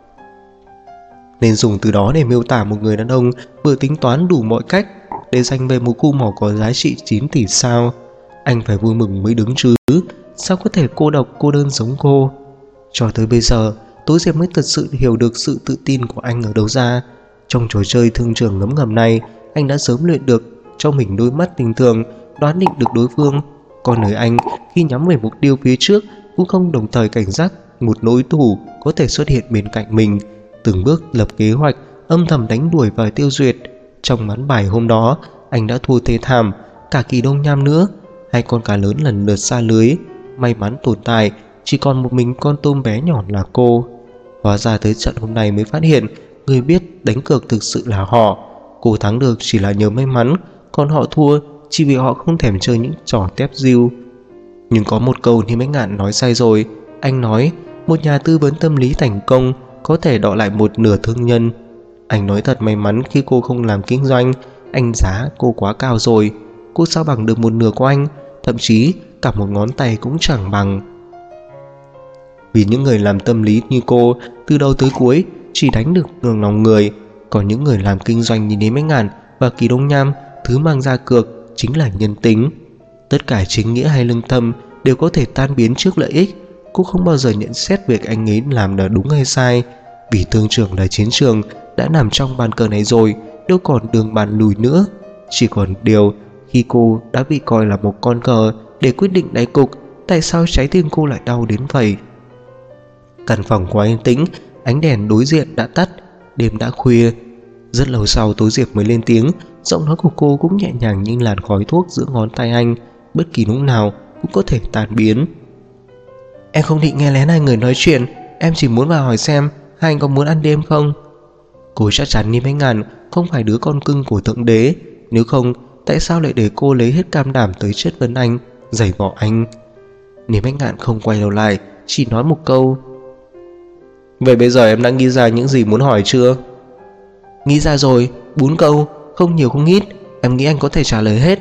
Nên dùng từ đó để miêu tả một người đàn ông vừa tính toán đủ mọi cách để giành về một khu mỏ có giá trị 9 tỷ sao. Anh phải vui mừng mới đứng chứ, sao có thể cô độc cô đơn giống cô. Cho tới bây giờ, Tố Diệp mới thật sự hiểu được sự tự tin của anh ở đâu ra. Trong trò chơi thương trường ngấm ngầm này, anh đã sớm luyện được cho mình đôi mắt tình thường, đoán định được đối phương. Còn người anh, khi nhắm về mục tiêu phía trước, cũng không đồng thời cảnh giác một đối thủ có thể xuất hiện bên cạnh mình, từng bước lập kế hoạch, âm thầm đánh đuổi và tiêu diệt. Trong ván bài hôm đó, anh đã thua thê thảm, cả Kỳ Đông Nham nữa. Hai con cá lớn lần lượt xa lưới, may mắn tồn tại chỉ còn một mình con tôm bé nhỏ là cô. Hóa ra tới trận hôm nay mới phát hiện người biết đánh cược thực sự là họ. Cô thắng được chỉ là nhờ may mắn, còn họ thua chỉ vì họ không thèm chơi những trò tép diêu. Nhưng có một câu thì mấy ngạn nói sai rồi. Anh nói một nhà tư vấn tâm lý thành công có thể đọ lại một nửa thương nhân. Anh nói thật may mắn khi cô không làm kinh doanh. Anh giá cô quá cao rồi. Cô sao bằng được một nửa của anh, thậm chí cả một ngón tay cũng chẳng bằng. Vì những người làm tâm lý như cô, từ đầu tới cuối chỉ đánh được ngược lòng người. Còn những người làm kinh doanh như Lý Mấy Ngàn và Kỳ Đông Nham, thứ mang ra cược chính là nhân tính. Tất cả chính nghĩa hay lương tâm đều có thể tan biến trước lợi ích. Cô không bao giờ nhận xét việc anh ấy làm là đúng hay sai. Vì thương trường là chiến trường, đã nằm trong bàn cờ này rồi, đâu còn đường bàn lùi nữa. Chỉ còn điều, khi cô đã bị coi là một con cờ để quyết định đại cục, tại sao trái tim cô lại đau đến vậy? Căn phòng quá yên tĩnh, ánh đèn đối diện đã tắt, đêm đã khuya. Rất lâu sau Tố Diệp mới lên tiếng, giọng nói của cô cũng nhẹ nhàng như làn khói thuốc giữa ngón tay anh, bất kỳ lúc nào cũng có thể tan biến. Em không định nghe lén hai người nói chuyện, em chỉ muốn vào hỏi xem hai anh có muốn ăn đêm không. Cô chắc chắn Ni Mấy Ngàn không phải đứa con cưng của thượng đế, nếu không tại sao lại để cô lấy hết cam đảm tới chất vấn anh, giày vò anh. Ni Mấy Ngàn không quay đầu lại, chỉ nói một câu: Vậy bây giờ em đã nghĩ ra những gì muốn hỏi chưa? Nghĩ ra rồi, 4 câu, không nhiều không ít, em nghĩ anh có thể trả lời hết.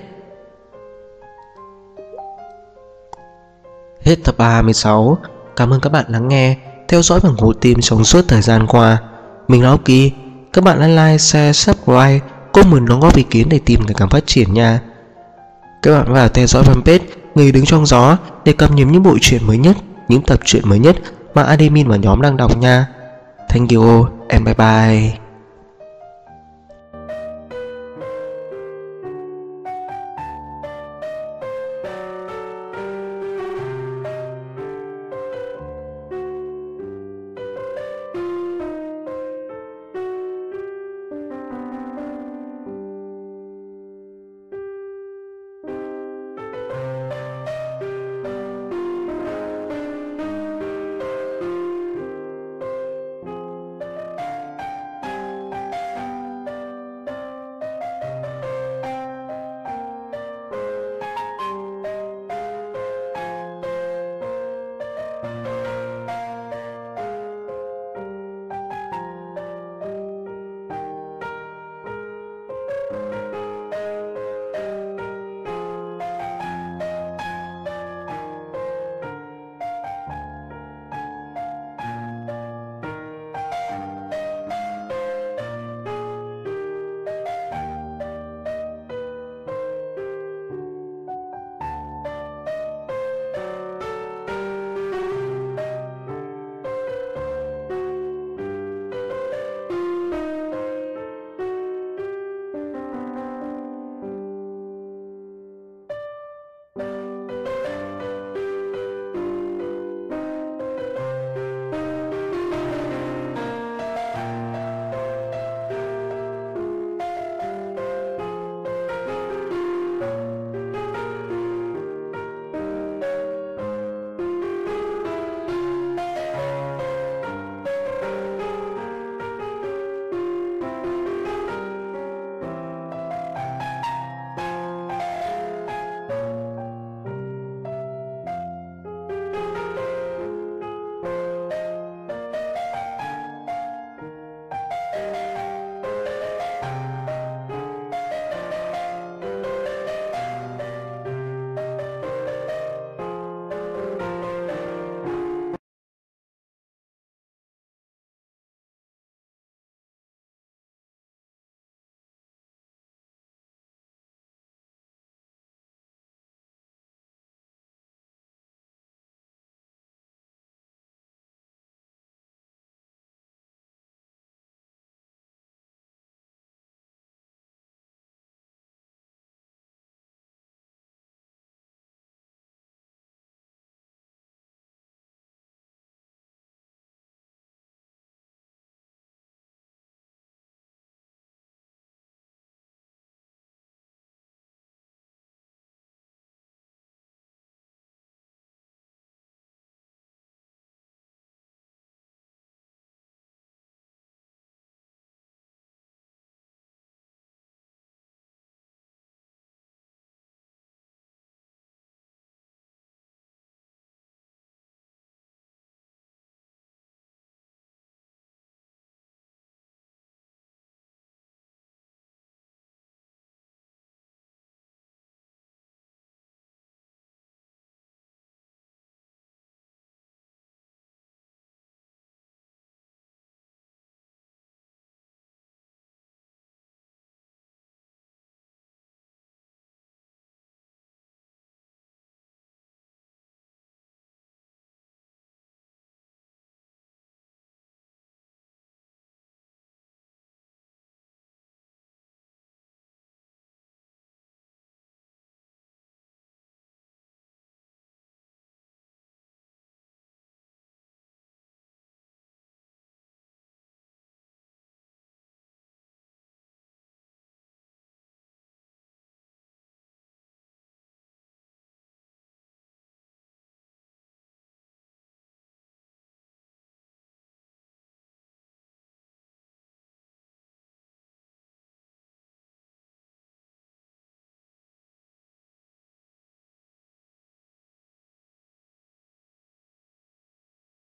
Hết tập 36. Cảm ơn các bạn lắng nghe, theo dõi và ủng hộ team trong suốt thời gian qua. Mình là Oki. Các bạn like, share, subscribe, comment đóng góp ý kiến để team ngày càng phát triển nha. Các bạn vào theo dõi fanpage Người Đứng Trong Gió để cập nhật những bộ truyện mới nhất, những tập truyện mới nhất mà admin và nhóm đang đọc nha. Thank you and bye bye.